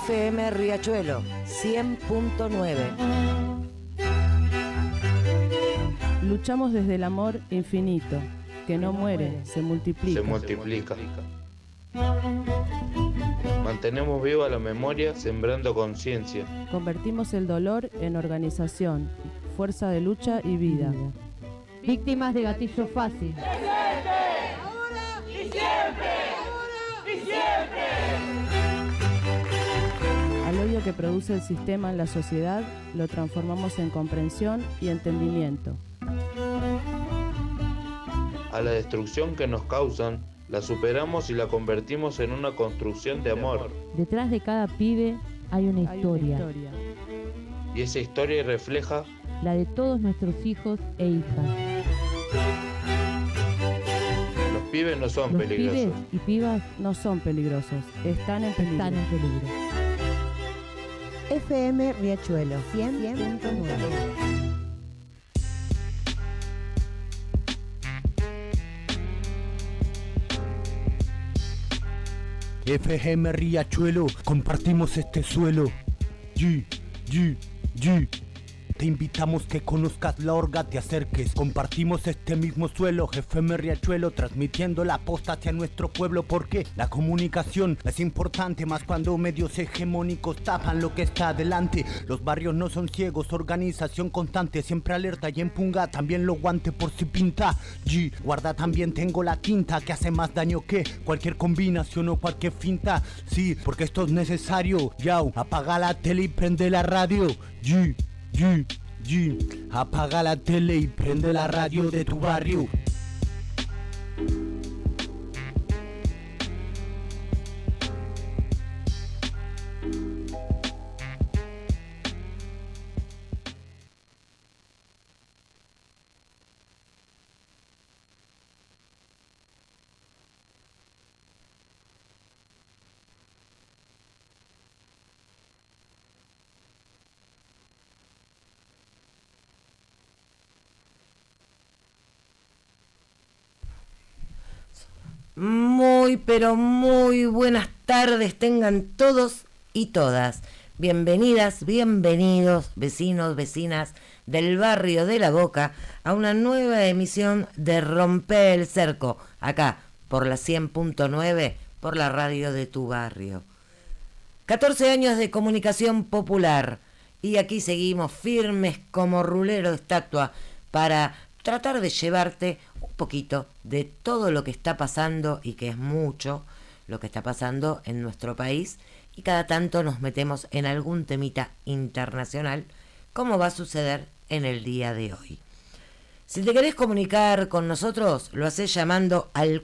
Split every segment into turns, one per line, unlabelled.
FM Riachuelo 100.9.
Luchamos desde el amor infinito, que no muere, se multiplica.
Mantenemos viva la memoria, sembrando conciencia.
Convertimos el dolor en organización, fuerza de lucha y vida.
Víctimas de gatillo fácil.
¡Ahora y siempre! ¡Ahora y siempre!
Al odio que produce el sistema en la sociedad, lo transformamos en comprensión y entendimiento.
A la destrucción que nos causan, la superamos y la convertimos en una construcción de amor.
Detrás de cada pibe hay una historia.
Y esa historia refleja
la de todos nuestros hijos e hijas.
Los pibes no son peligrosos.
Los pibes y pibas
no son peligrosos, están en peligro.
FM Riachuelo 100.9.
FM Riachuelo, compartimos este suelo. G. Te invitamos que conozcas la orga, te acerques. Compartimos este mismo suelo, FM Riachuelo, transmitiendo la posta hacia nuestro pueblo, porque la comunicación es importante, más cuando medios hegemónicos tapan lo que está adelante. Los barrios no son ciegos, organización constante, siempre alerta y empunga, también lo guante por si pinta. G, guarda, también tengo la tinta que hace más daño que cualquier combinación o cualquier finta. Sí, porque esto es necesario. Yao, apaga la tele y prende la radio. G, apaga la tele y prende la radio de tu barrio.
Muy, pero muy buenas tardes tengan todos y todas. Bienvenidas, bienvenidos, vecinos, vecinas del barrio de La Boca, a una nueva emisión de Romper el Cerco, acá por la 100.9, por la radio de tu barrio. 14 años de comunicación popular, y aquí seguimos firmes como rulero de estatua para tratar de llevarte un poquito de todo lo que está pasando, y que es mucho lo que está pasando en nuestro país, y cada tanto nos metemos en algún temita internacional, como va a suceder en el día de hoy. Si te querés comunicar con nosotros, lo hacés llamando al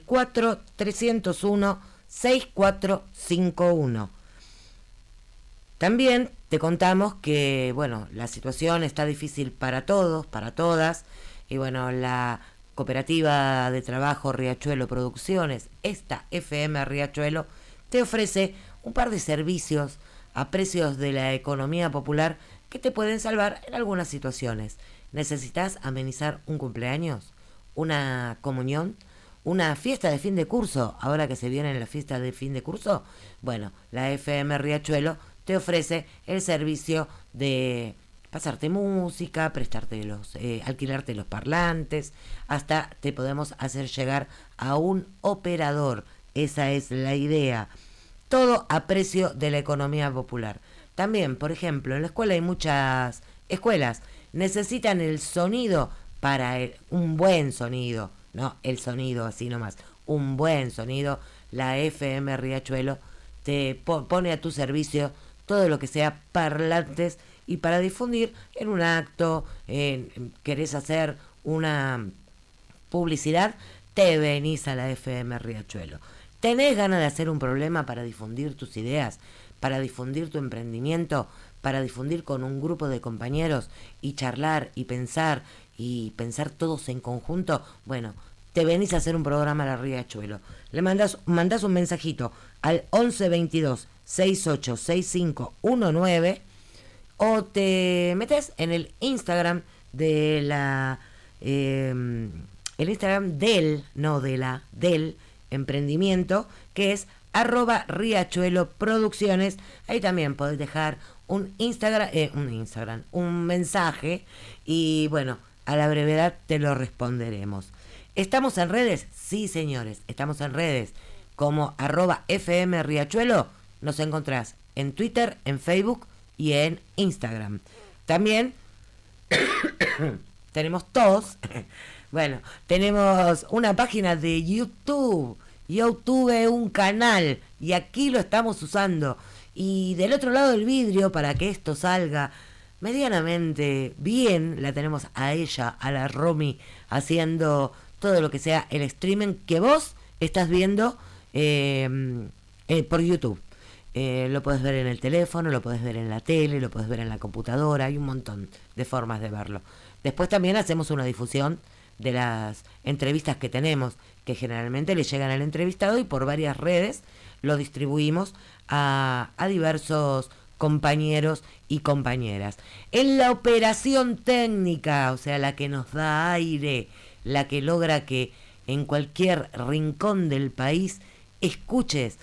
4301-6451. También te contamos que, bueno, la situación está difícil para todos, para todas, y bueno, la Cooperativa de Trabajo Riachuelo Producciones, esta FM Riachuelo, te ofrece un par de servicios a precios de la economía popular que te pueden salvar en algunas situaciones. ¿Necesitas amenizar un cumpleaños? ¿Una comunión? ¿Una fiesta de fin de curso? Ahora que se viene la fiesta de fin de curso, bueno, la FM Riachuelo te ofrece el servicio de pasarte música, prestarte alquilarte los parlantes, hasta te podemos hacer llegar a un operador. Esa es la idea. Todo a precio de la economía popular. También, por ejemplo, en la escuela hay muchas escuelas, necesitan el sonido para un buen sonido, no el sonido así nomás, un buen sonido. La FM Riachuelo te pone a tu servicio todo lo que sea parlantes, y para difundir en un acto, querés hacer una publicidad, te venís a la FM Riachuelo. ¿Tenés ganas de hacer un problema para difundir tus ideas, para difundir tu emprendimiento, para difundir con un grupo de compañeros y charlar y pensar todos en conjunto? Bueno, te venís a hacer un programa a la Riachuelo. Le mandás un mensajito al 1122 686519, o te metes en el Instagram de el Instagram del emprendimiento, que es @Riachuelo Producciones. Ahí también podés dejar un Instagram, un mensaje y bueno, a la brevedad te lo responderemos. ¿Estamos en redes? Sí, señores, estamos en redes como @FM Riachuelo. Nos encontrás en Twitter, en Facebook y en Instagram. También tenemos todos, bueno, tenemos una página de YouTube. Yo tuve un canal y aquí lo estamos usando. Y del otro lado del vidrio, para que esto salga medianamente bien, la tenemos a ella, a la Romy, haciendo todo lo que sea el streaming que vos estás viendo por YouTube. Lo podés ver en el teléfono, lo podés ver en la tele, lo podés ver en la computadora, hay un montón de formas de verlo. Después también hacemos una difusión de las entrevistas que tenemos, que generalmente le llegan al entrevistado y por varias redes lo distribuimos a diversos compañeros y compañeras. En la operación técnica, o sea, la que nos da aire, la que logra que en cualquier rincón del país escuches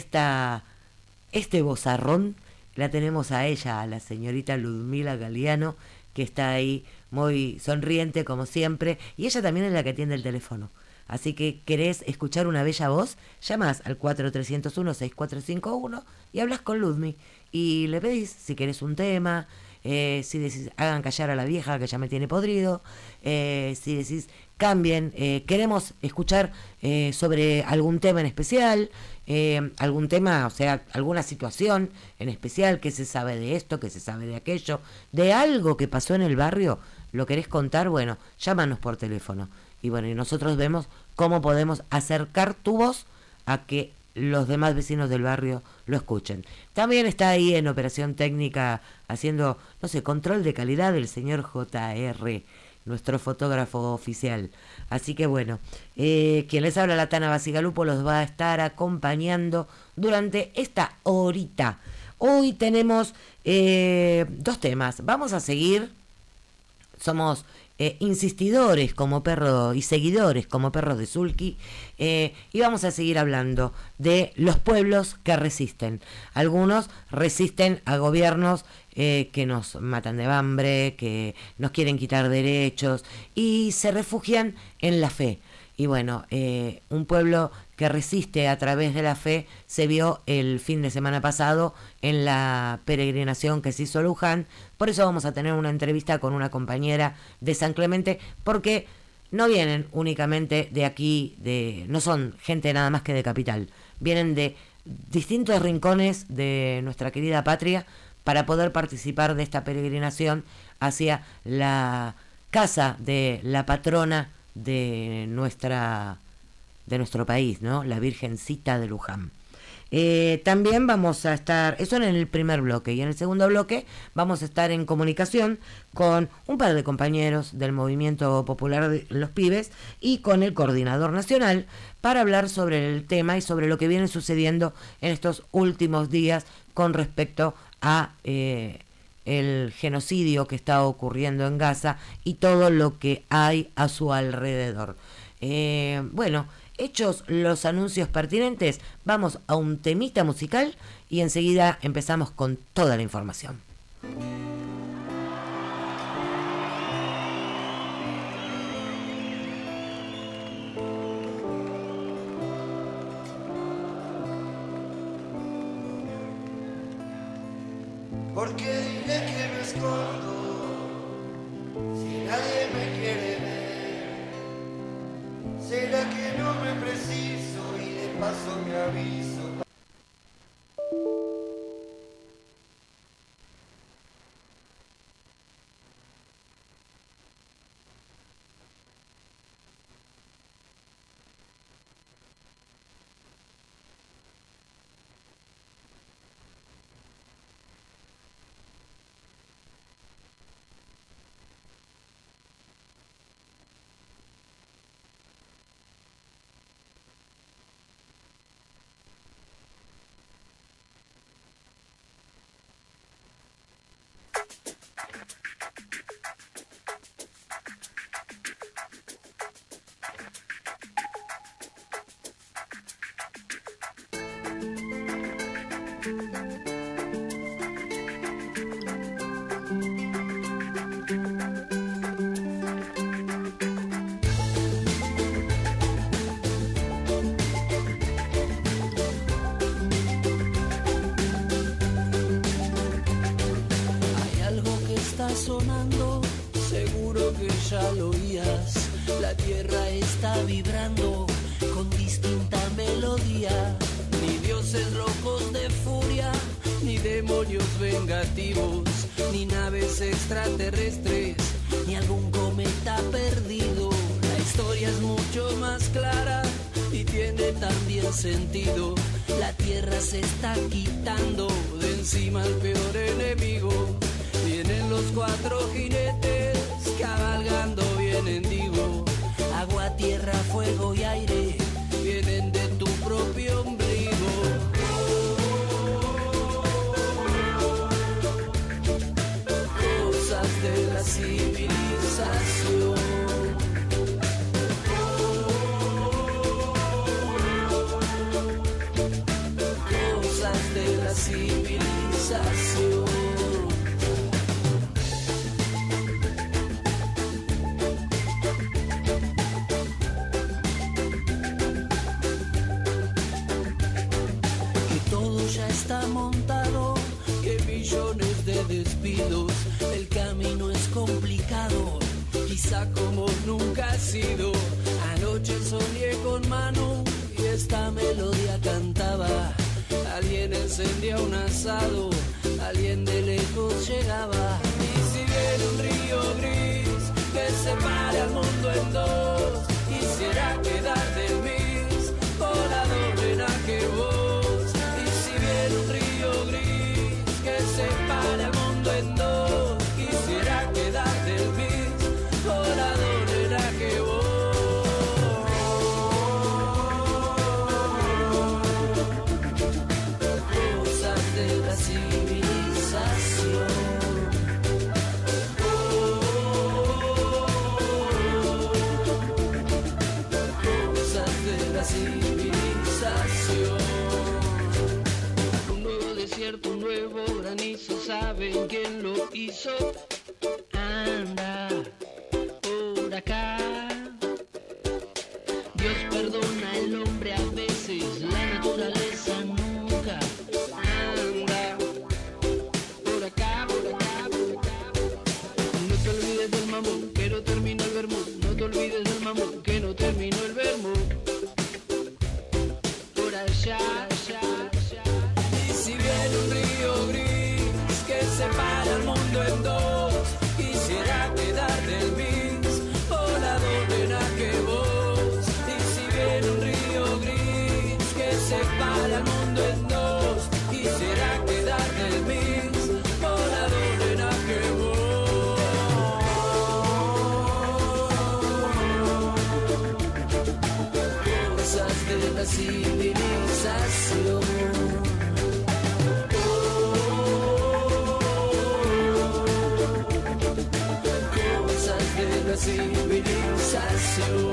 este vozarrón, la tenemos a ella, a la señorita Ludmila Galeano, que está ahí muy sonriente como siempre, y ella también es la que atiende el teléfono. Así que querés escuchar una bella voz, llamás al 4301-6451 y hablas con Ludmi y le pedís si querés un tema, si decís hagan callar a la vieja que ya me tiene podrido, si decís cambien, queremos escuchar sobre algún tema en especial, algún tema, o sea, alguna situación en especial, que se sabe de esto, que se sabe de aquello, de algo que pasó en el barrio, lo querés contar, bueno, llámanos por teléfono. Y bueno, y nosotros vemos cómo podemos acercar tu voz a que los demás vecinos del barrio lo escuchen. También está ahí en operación técnica haciendo, no sé, control de calidad el señor JR, nuestro fotógrafo oficial. Así que bueno, quien les habla, la Tana Basigalupo, los va a estar acompañando durante esta horita. Hoy tenemos 2 temas. Vamos a seguir, somos insistidores como perro y seguidores como perros de Sulky, y vamos a seguir hablando de los pueblos que resisten. Algunos resisten a gobiernos que nos matan de hambre, que nos quieren quitar derechos y se refugian en la fe. Y bueno, un pueblo que resiste a través de la fe se vio el fin de semana pasado en la peregrinación que se hizo a Luján. Por eso vamos a tener una entrevista con una compañera de San Clemente, porque no vienen únicamente de aquí, no son gente nada más que de Capital, vienen de distintos rincones de nuestra querida patria para poder participar de esta peregrinación hacia la casa de la patrona de nuestro país, ¿no? La Virgencita de Luján. También vamos a estar, eso en el primer bloque, y en el segundo bloque vamos a estar en comunicación con un par de compañeros del Movimiento Popular de los Pibes y con el coordinador nacional para hablar sobre el tema y sobre lo que viene sucediendo en estos últimos días con respecto a el genocidio que está ocurriendo en Gaza y todo lo que hay a su alrededor. Bueno, hechos los anuncios pertinentes, vamos a un temita musical y enseguida empezamos con toda la información.
¿Por qué diré que me escondo si nadie me quiere ver? ¿Será que no me preciso y de paso me aviso?
Sonando, seguro que ya lo oías. La tierra está vibrando con distinta melodía. Ni dioses locos de furia, ni demonios vengativos, ni naves extraterrestres, ni algún cometa perdido. La historia es mucho más clara y tiene también sentido. La tierra se está quitando de encima al peor enemigo. Vienen los cuatro jinetes cabalgando, vienen, digo, agua, tierra, fuego y aire, vienen de tu propio ombligo. Cosas de la civilización. Cosas de la civilización. Está montado, que millones de despidos, el camino es complicado, quizá como nunca ha sido. Anoche soñé con Manu y esta melodía cantaba. Alguien encendía un asado, alguien de lejos llegaba. Y si viene un río gris que separa al mundo en dos, quisiera quedar del mis con la doble que vos. Un río gris que separa el mundo en dos, quisiera quedar del mis con la doble que vos. Cosas de la civilización. Cosas de la civilización. Un nuevo granizo, ¿saben quién lo hizo? Anda por acá. Dios perdona al hombre a veces, la naturaleza nunca. Anda por acá, por acá, por acá. No te olvides del mamón, que no terminó el vermú. No te olvides del mamón, que no terminó el vermú. Por allá, allá. Si viene un río gris que separa el mundo en dos, quisiera quedar del mis o la doble que vos. Y si viene un río gris que separa el mundo en dos, quisiera quedar del mis o la doble que vos. Cosas de la civilización. La civilización.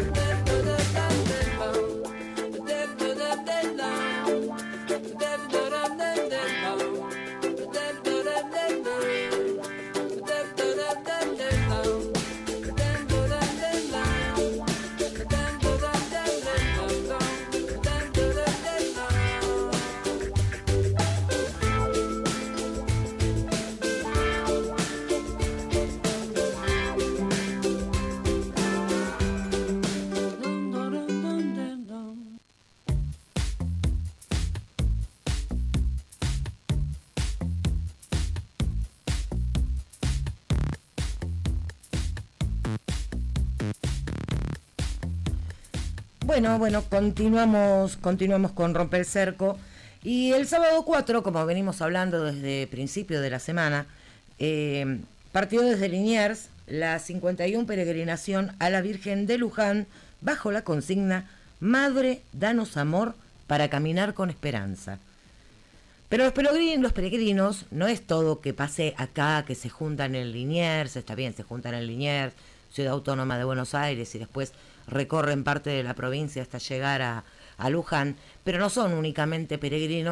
Bueno, continuamos con Romper el Cerco. Y el sábado 4, como venimos hablando desde principio de la semana, partió desde Liniers la 51 peregrinación a la Virgen de Luján bajo la consigna Madre, danos amor para caminar con esperanza. Pero los peregrinos no es todo que pase acá, que se juntan en Liniers, está bien, se juntan en Liniers, Ciudad Autónoma de Buenos Aires, y después recorren parte de la provincia hasta llegar a Luján, pero no son únicamente peregrinos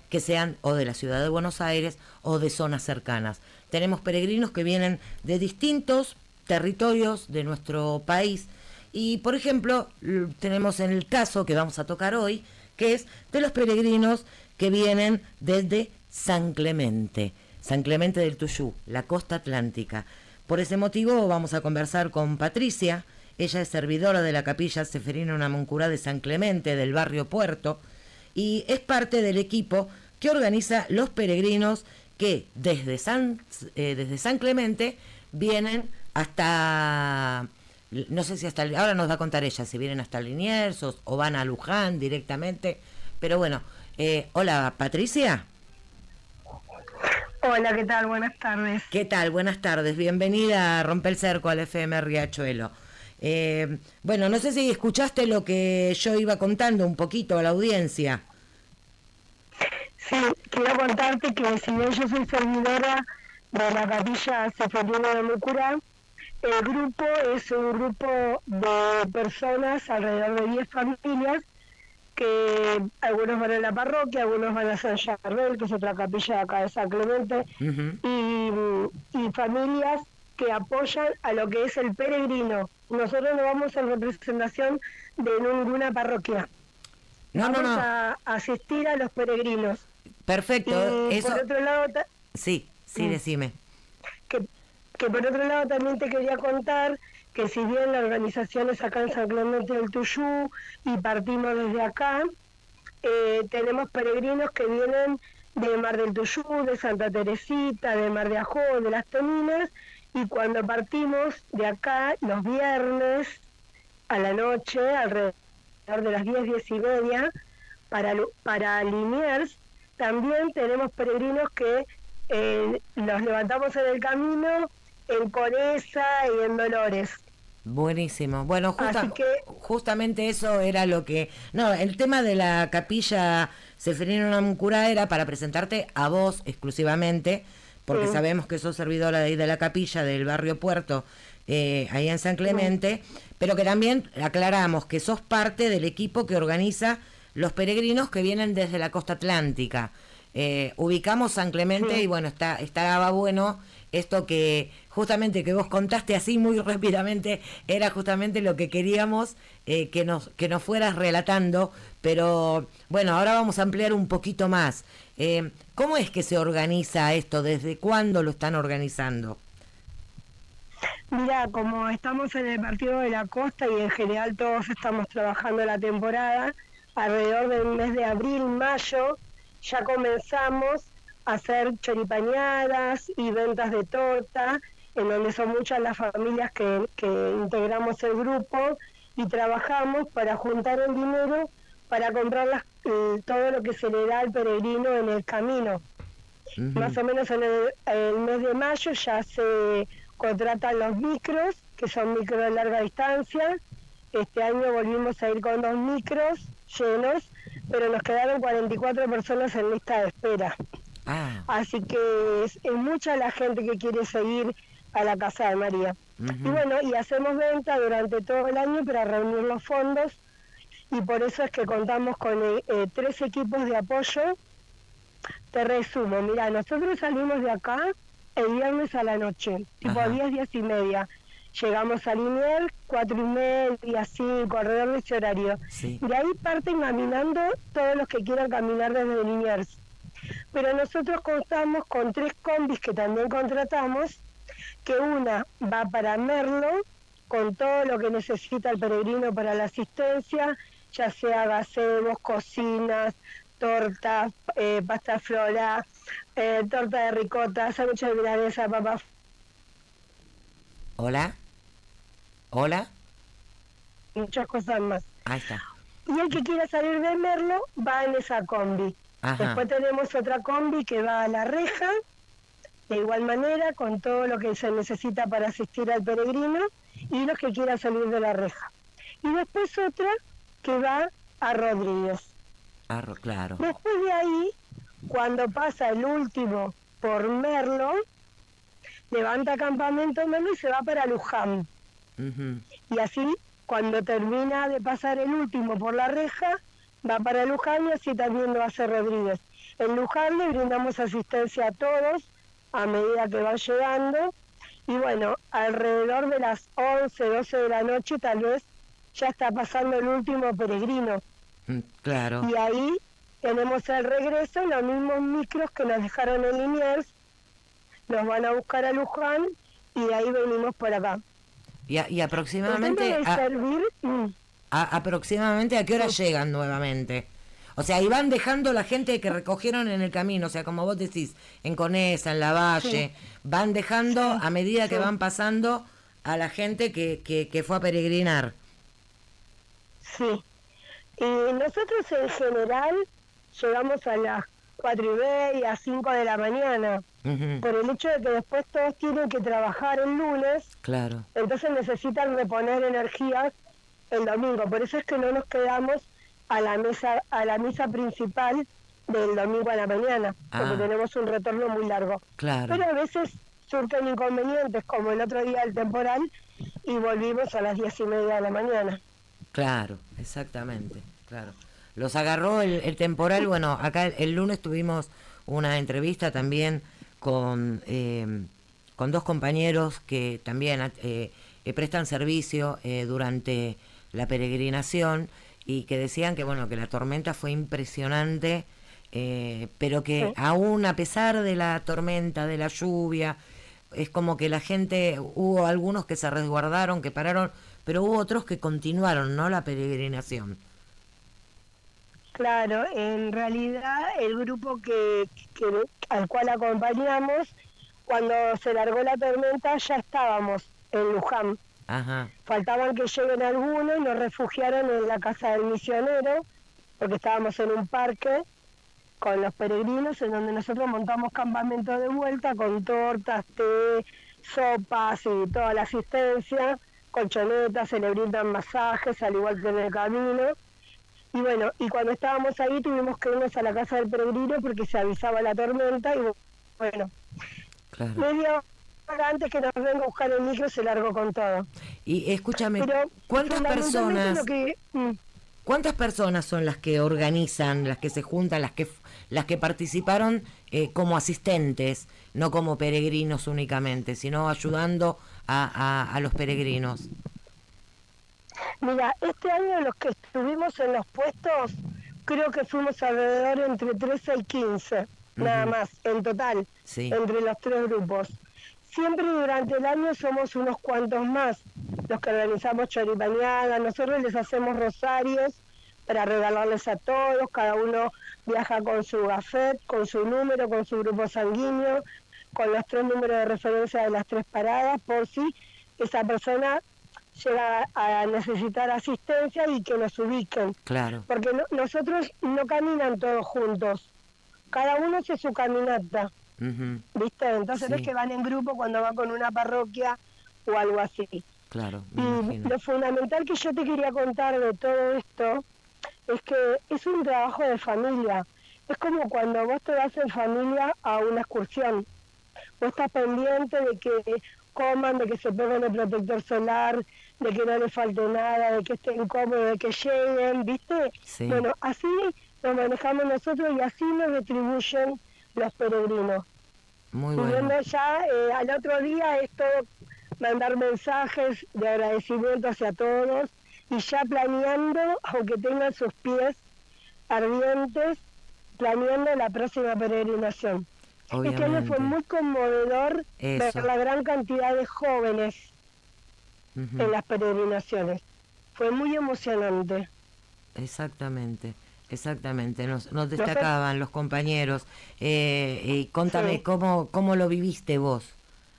que sean o de la ciudad de Buenos Aires o de zonas cercanas. Tenemos peregrinos que vienen de distintos territorios de nuestro país y, por ejemplo, tenemos en el caso que vamos a tocar hoy, que es de los peregrinos que vienen desde San Clemente del Tuyú, la costa atlántica. Por ese motivo vamos a conversar con Patricia. Ella es servidora de la capilla Ceferino Namuncurá de San Clemente, del barrio Puerto, y es parte del equipo que organiza los peregrinos que desde San Clemente vienen hasta, no sé si hasta, ahora nos va a contar ella, si vienen hasta Liniers o van a Luján directamente, pero bueno, hola Patricia.
Hola, ¿qué tal? Buenas tardes.
¿Qué tal? Buenas tardes. Bienvenida a Rompe el Cerco al FM Riachuelo. Bueno, no sé si escuchaste lo que yo iba contando un poquito a la audiencia.
Sí, quiero contarte que si bien yo soy servidora de la capilla Ceferino Namuncurá, el grupo es un grupo de personas, alrededor de 10 familias, que algunos van a la parroquia, algunos van a San Charbel, que es otra capilla de acá de San Clemente, y familias que apoyan a lo que es el peregrino. Nosotros no vamos en representación de ninguna parroquia. Vamos a asistir a los peregrinos.
Perfecto.
Y
eso...
por otro lado...
Sí, decime.
Que por otro lado también te quería contar que si bien la organización es acá en San Clemente del Tuyú y partimos desde acá, tenemos peregrinos que vienen de Mar del Tuyú, de Santa Teresita, de Mar de Ajó, de Las Toninas, y cuando partimos de acá los viernes a la noche, alrededor de las 10:10:30, para Liniers, también tenemos peregrinos que los levantamos en el camino, en Conesa y en Dolores.
Buenísimo. Bueno, justamente eso era lo que... No, el tema de la capilla Ceferino Namuncurá era para presentarte a vos exclusivamente, porque sabemos que sos servidora de ahí de la capilla del barrio Puerto, ahí en San Clemente, pero que también aclaramos que sos parte del equipo que organiza los peregrinos que vienen desde la costa atlántica. Ubicamos San Clemente y bueno, estaba bueno esto que justamente que vos contaste así muy rápidamente, era justamente lo que queríamos que nos fueras relatando, pero bueno, ahora vamos a ampliar un poquito más. ¿Cómo es que se organiza esto? ¿Desde cuándo lo están organizando?
Mira, como estamos en el partido de la costa y en general todos estamos trabajando la temporada, alrededor del mes de abril, mayo, ya comenzamos a hacer choripañadas y ventas de torta, en donde son muchas las familias que integramos el grupo y trabajamos para juntar el dinero para comprar todo lo que se le da al peregrino en el camino. Más o menos en el mes de mayo ya se contratan los micros, que son micros de larga distancia. Este año volvimos a ir con 2 micros llenos, pero nos quedaron 44 personas en lista de espera. Así que es mucha la gente que quiere seguir a la Casa de María. Y bueno, y hacemos venta durante todo el año para reunir los fondos, y por eso es que contamos con 3 equipos de apoyo. Te resumo, mira, nosotros salimos de acá el viernes a la noche, tipo 10:10:30. Llegamos a Liniers, 4:30, 5, alrededor de ese horario.
Sí.
Y de ahí parten caminando todos los que quieran caminar desde Liniers. Pero nosotros contamos con 3 combis que también contratamos, que una va para Merlo, con todo lo que necesita el peregrino para la asistencia, ya sea gazebos, cocinas, tortas, pasta flora, torta de ricota, sándwich de milanesa, papas.
Hola.
Muchas cosas más.
Ahí está.
Y el que quiera salir de Merlo va en esa combi. Después tenemos otra combi que va a La Reja, de igual manera, con todo lo que se necesita para asistir al peregrino, y los que quieran salir de La Reja. Y después otra que va a Rodríguez.
Claro.
Después de ahí, cuando pasa el último por Merlo, levanta campamento Merlo y se va para Luján. Y así, cuando termina de pasar el último por La Reja, va para Luján y así también lo hace Rodríguez. En Luján le brindamos asistencia a todos a medida que van llegando. Y bueno, alrededor de las 11, 12 de la noche tal vez ya está pasando el último peregrino.
Claro.
Y ahí tenemos el regreso, los mismos micros que nos dejaron en Liniers, nos van a buscar a Luján y de ahí venimos por acá.
Y aproximadamente... aproximadamente, ¿a qué hora llegan nuevamente? O sea, y van dejando la gente que recogieron en el camino, o sea, como vos decís, en Conesa, en La Valle, van dejando a medida que van pasando a la gente que fue a peregrinar.
Sí. Y nosotros en general llegamos a las 4:30, 5 de la mañana, por el hecho de que después todos tienen que trabajar el lunes,
claro.
Entonces necesitan reponer energías el domingo, por eso es que no nos quedamos a la misa principal del domingo a la mañana, porque tenemos un retorno muy largo.
Claro.
Pero a veces surgen inconvenientes, como el otro día el temporal, y volvimos a las 10:30 de la mañana.
Claro, exactamente, claro. Los agarró el temporal. Bueno, acá el lunes tuvimos una entrevista también con 2 compañeros que también prestan servicio durante la peregrinación y que decían que bueno, que la tormenta fue impresionante, pero que aún a pesar de la tormenta, de la lluvia, es como que la gente, hubo algunos que se resguardaron, que pararon, pero hubo otros que continuaron, ¿no?, la peregrinación.
Claro, en realidad el grupo al cual acompañamos, cuando se largó la tormenta ya estábamos en Luján.
Ajá.
Faltaban que lleguen algunos y nos refugiaron en la casa del misionero, porque estábamos en un parque con los peregrinos, en donde nosotros montamos campamento de vuelta con tortas, té, sopas y toda la asistencia, colchonetas, se le brindan masajes, al igual que en el camino. Y bueno, y cuando estábamos ahí tuvimos que irnos a la casa del peregrino porque se avisaba la tormenta y bueno,
claro.
Media hora antes que nos venga a buscar el micro se largó con todo.
Y escúchame, ¿cuántas personas son las que organizan, las que se juntan, las que participaron como asistentes, no como peregrinos únicamente, sino ayudando a los peregrinos?
Mira, este año los que estuvimos en los puestos, creo que fuimos alrededor entre 13 y 15, nada más, en total, entre los 3 grupos. Siempre durante el año somos unos cuantos más los que organizamos choripaneadas, nosotros les hacemos rosarios para regalarles a todos, cada uno viaja con su gafet, con su número, con su grupo sanguíneo, con los 3 números de referencia de las 3 paradas, por si esa persona llega a necesitar asistencia y que nos ubiquen.
Claro.
Porque nosotros no caminan todos juntos, cada uno hace su caminata, ¿viste? Entonces no es que van en grupo cuando van con una parroquia o algo así.
Claro.
Y lo fundamental que yo te quería contar de todo esto es que es un trabajo de familia. Es como cuando vos te vas en familia a una excursión. Vos estás pendiente de que coman, de que se pongan el protector solar, de que no les falte nada, de que estén cómodos, de que lleguen, ¿viste?
Sí.
Bueno, así nos manejamos nosotros y así nos retribuyen los peregrinos.
Muy
bueno. Y
bueno.
ya al otro día es todo mandar mensajes de agradecimiento hacia todos y ya planeando, aunque tengan sus pies ardientes, planeando la próxima peregrinación. Este año fue muy conmovedor ver la gran cantidad de jóvenes en las peregrinaciones. Fue muy emocionante.
Exactamente. Nos destacaban los compañeros. Y contame, ¿cómo lo viviste vos?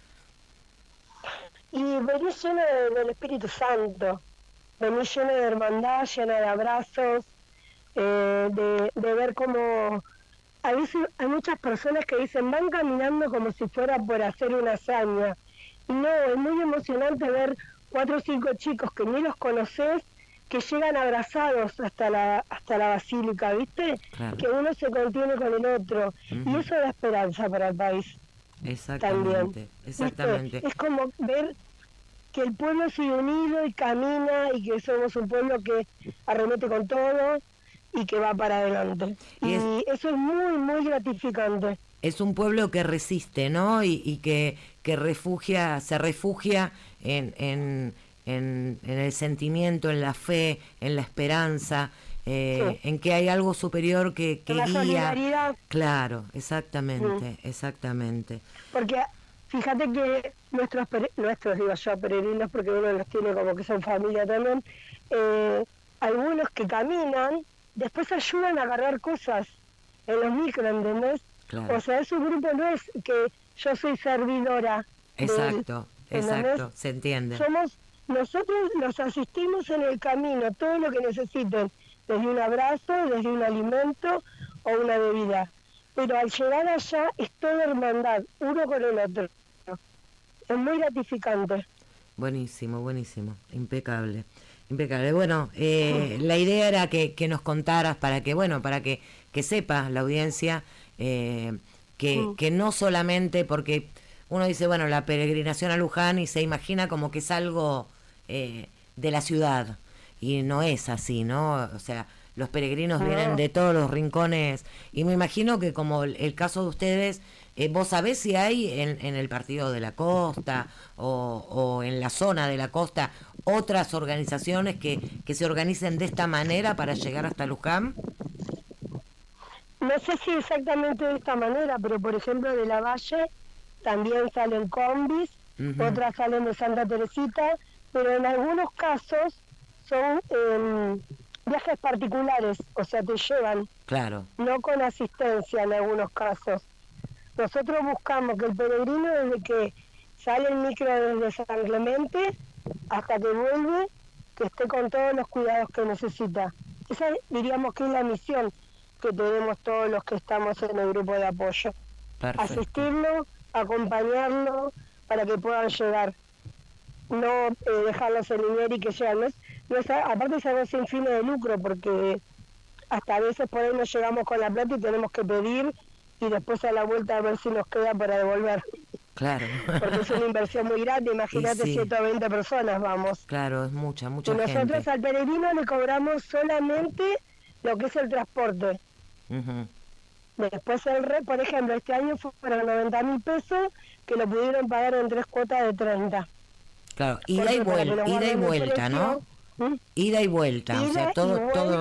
Y vení lleno del Espíritu Santo, vení lleno de hermandad, lleno de abrazos, de ver cómo... A veces hay muchas personas que dicen, van caminando como si fuera por hacer una hazaña. Y no, es muy emocionante ver 4 o 5 chicos que ni los conoces, que llegan abrazados hasta la basílica, ¿viste?
Claro.
Que uno se contiene con el otro. Y eso da esperanza para el país.
Exactamente.
Es como ver que el pueblo sigue unido y camina y que somos un pueblo que arremete con todo y que va para adelante. Y eso es muy, muy gratificante.
Es un pueblo que resiste, ¿no? Y que se refugia en el sentimiento, en la fe, en la esperanza, sí, en que hay algo superior que
la
guía.
Solidaridad.
Claro, exactamente, exactamente.
Porque fíjate que nuestros digo yo, peregrinos, porque uno los tiene como que son familia también, algunos que caminan, después ayudan a agarrar cosas en los micros, ¿entendés?
Claro.
O sea, ese grupo no es que yo soy servidora.
Exacto, exacto, se entiende.
Nosotros los asistimos en el camino, todo lo que necesiten, desde un abrazo, desde un alimento o una bebida. Pero al llegar allá es toda hermandad, uno con el otro. Es muy gratificante.
Buenísimo, buenísimo, impecable. Bueno, la idea era que nos contaras para que sepa la audiencia que no solamente porque uno dice, bueno, la peregrinación a Luján y se imagina como que es algo de la ciudad y no es así, ¿no? O sea, los peregrinos vienen de todos los rincones y me imagino que como el caso de ustedes, vos sabés si hay en el partido de la costa o en la zona de la costa otras organizaciones que se organicen de esta manera para llegar hasta Luján.
No sé si exactamente de esta manera, pero por ejemplo de la Valle también salen combis, otras salen de Santa Teresita, pero en algunos casos son viajes particulares, o sea, te llevan,
claro,
no con asistencia en algunos casos. Nosotros buscamos que el peregrino, desde que sale el micro desde San Clemente hasta que vuelve, que esté con todos los cuidados que necesita. Esa diríamos que es la misión que tenemos todos los que estamos en el grupo de apoyo.
Perfecto.
Asistirlo, acompañarlo para que puedan llegar, no dejarlos en línea y que lleguen. Aparte es algo sin fines de lucro, porque hasta a veces por ahí nos llegamos con la plata y tenemos que pedir y después a la vuelta a ver si nos queda para devolver.
Claro.
Porque es una inversión muy grande, imagínate, sí. 120 personas vamos.
Claro, es mucha
y nosotros
gente.
Al peregrino le cobramos solamente lo que es el transporte. Después por ejemplo, este año fueron 90.000 pesos que lo pudieron pagar en 3 cuotas de 30.
Claro, ida y vuelta, ¿no? Ida y vuelta, o sea, todo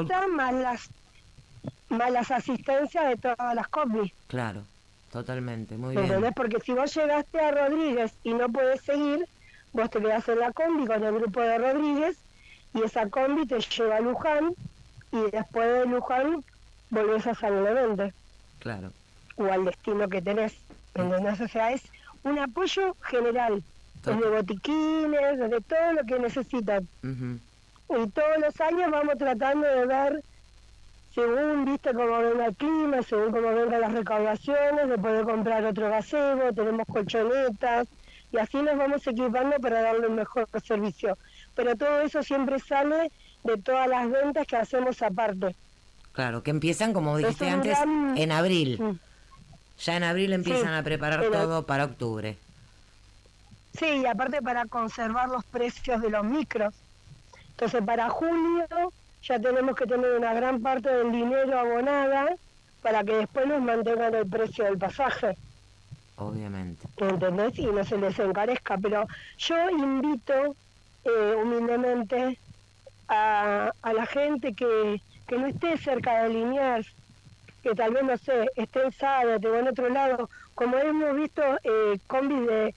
más las asistencias de todas las combis.
Claro, totalmente, muy
¿entendés?
bien.
Porque si vos llegaste a Rodríguez y no podés seguir, vos te quedás en la combi con el grupo de Rodríguez y esa combi te lleva a Luján y después de Luján volvés a San Clemente.
Claro.
O al destino que tenés, ¿entendés? O sea, es un apoyo general, desde botiquines, desde todo lo que necesitan. Y todos los años vamos tratando de ver, según, viste, cómo venga el clima, según cómo vengan las recaudaciones, de poder comprar otro gazebo, tenemos colchonetas, y así nos vamos equipando para darle un mejor servicio. Pero todo eso siempre sale de todas las ventas que hacemos aparte.
Claro, que empiezan, como dijiste antes, en abril. Ya en abril empiezan a preparar todo para octubre.
Sí, y aparte para conservar los precios de los micros. Entonces para julio ya tenemos que tener una gran parte del dinero abonada para que después nos mantengan el precio del pasaje.
Obviamente.
¿Entendés? Y no se les encarezca. Pero yo invito humildemente a la gente que no esté cerca de Liniers, que tal vez, no sé, esté en Zárate o en otro lado, como hemos visto combis de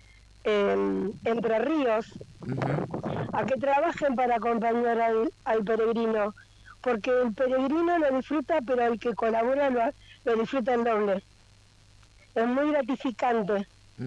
Entre Ríos, a que trabajen para acompañar al peregrino, porque el peregrino lo disfruta, pero el que colabora lo disfruta el doble. Es muy gratificante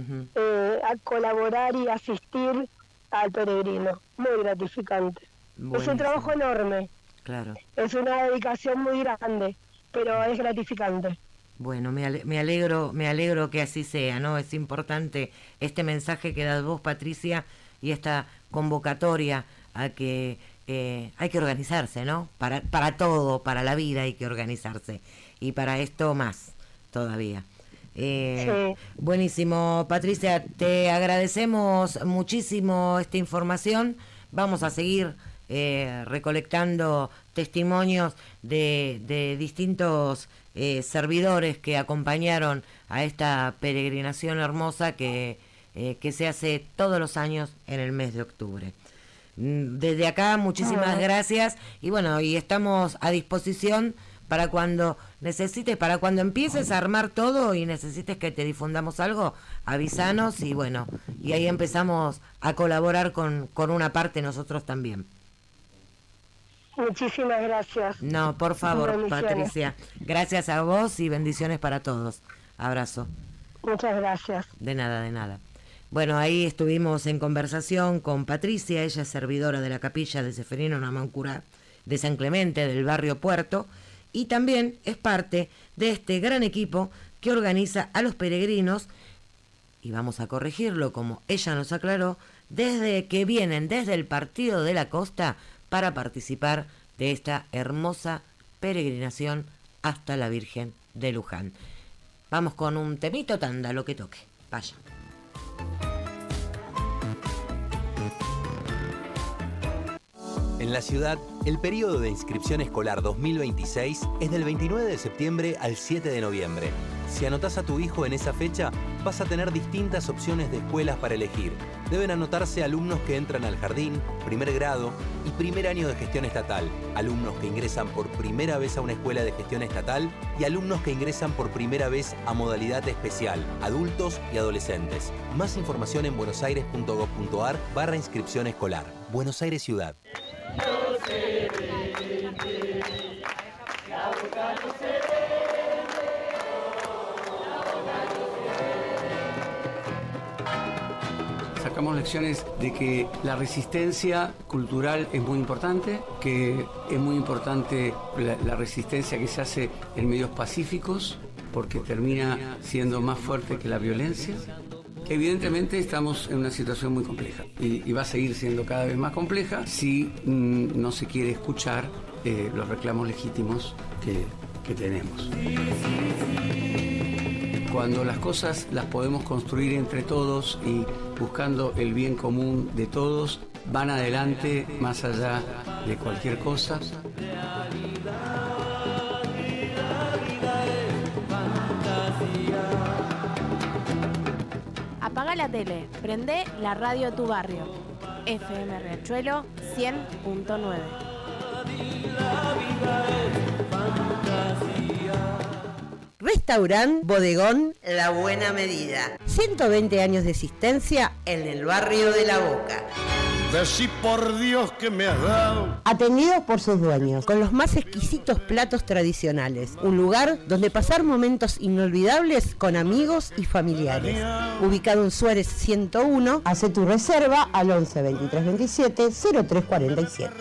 a colaborar y asistir al peregrino, muy gratificante. Buenísimo. Es un trabajo enorme.
Claro. Es
una dedicación muy grande, pero es gratificante.
Bueno, me alegro que así sea, ¿no? Es importante este mensaje que das vos, Patricia, y esta convocatoria a que hay que organizarse, ¿no? Para todo, para la vida hay que organizarse, y para esto más todavía. Sí. Buenísimo, Patricia, te agradecemos muchísimo esta información. Vamos a seguir recolectando testimonios de distintos servidores que acompañaron a esta peregrinación hermosa que se hace todos los años en el mes de octubre. Desde acá, muchísimas gracias, y bueno, y estamos a disposición para cuando necesites, para cuando empieces a armar todo y necesites que te difundamos algo, avísanos, y bueno, y ahí empezamos a colaborar con una parte nosotros también.
Muchísimas gracias.
No, por favor,
Bendiciones.
Patricia, gracias a vos y bendiciones para todos. Abrazo.
Muchas gracias.
De nada, de nada. Bueno, ahí estuvimos en conversación con Patricia, ella es servidora de la capilla de Ceferino Namancurá de San Clemente, del barrio Puerto, y también es parte de este gran equipo que organiza a los peregrinos, y vamos a corregirlo como ella nos aclaró, desde que vienen desde el Partido de la Costa para participar de esta hermosa peregrinación hasta la Virgen de Luján. Vamos con un temito, tanda, lo que toque. Vaya.
En la ciudad, el periodo de inscripción escolar 2026 es del 29 de septiembre al 7 de noviembre. Si anotás a tu hijo en esa fecha, vas a tener distintas opciones de escuelas para elegir. Deben anotarse alumnos que entran al jardín, primer grado y primer año de gestión estatal, alumnos que ingresan por primera vez a una escuela de gestión estatal y alumnos que ingresan por primera vez a modalidad especial, adultos y adolescentes. Más información en buenosaires.gov.ar/inscripción escolar. Buenos Aires Ciudad.
Sacamos lecciones de que la resistencia cultural es muy importante, que es muy importante la resistencia que se hace en medios pacíficos, porque termina siendo más fuerte que la violencia. Evidentemente estamos en una situación muy compleja y va a seguir siendo cada vez más compleja si no se quiere escuchar los reclamos legítimos que tenemos. Cuando las cosas las podemos construir entre todos y buscando el bien común de todos, van adelante más allá de cualquier cosa.
Apaga la tele, prende la radio de tu barrio. FM Riachuelo 100.9.
Restaurant Bodegón La Buena Medida. 120 años de existencia en el barrio de La Boca.
Decí por Dios que me has dado.
Atendidos por sus dueños, con los más exquisitos platos tradicionales. Un lugar donde pasar momentos inolvidables con amigos y familiares. Ubicado en Suárez 101, hace tu reserva al 11 23 27 03 47.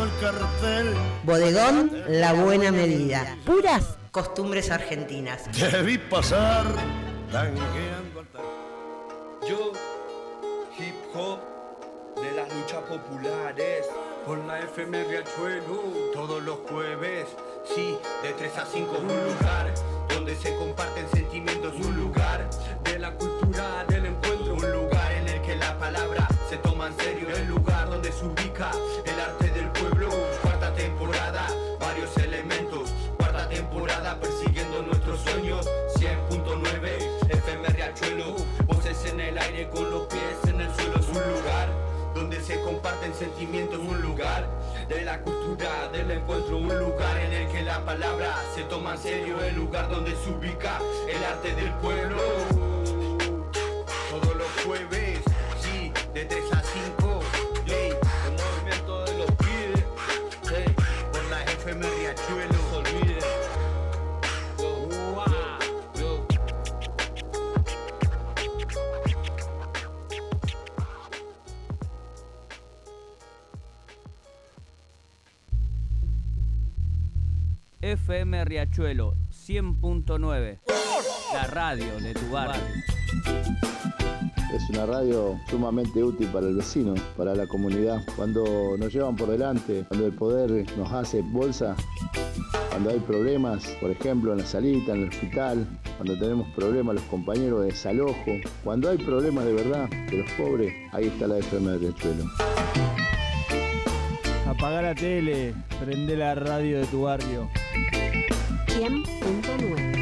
Bodegón La Buena Medida. Puras costumbres argentinas.
Te vi pasar tangueando al tango.
Yo, hip hop de las luchas populares, con la FM Riachuelo, todos los jueves, sí, de 3 a 5 un lugar donde se comparten sentimientos, un lugar de la cultura del encuentro, un lugar en el que la palabra se toma en serio, el lugar donde se ubica el arte del pueblo. Cuarta temporada, varios elementos, cuarta temporada persiguiendo nuestros sueños, 100.9 FM Riachuelo, voces en el aire con los pies en el suelo, es un lugar donde se comparten sentimientos, un lugar de la cultura del encuentro, un lugar en el que la palabra se toma en serio, el lugar donde se ubica el arte del pueblo. Todos los jueves, sí, de 3 a 5, hey, el movimiento de los pibes, hey, por la FM Riachuelo, no se olviden.
FM Riachuelo 100.9, la radio de tu barrio.
Es una radio sumamente útil para el vecino, para la comunidad. Cuando nos llevan por delante, cuando el poder nos hace bolsa, cuando hay problemas, por ejemplo en la salita, en el hospital, cuando tenemos problemas los compañeros de desalojo, cuando hay problemas de verdad de los pobres, ahí está la FM de Riachuelo.
Apagá la tele, prende la radio de tu barrio.
100.9.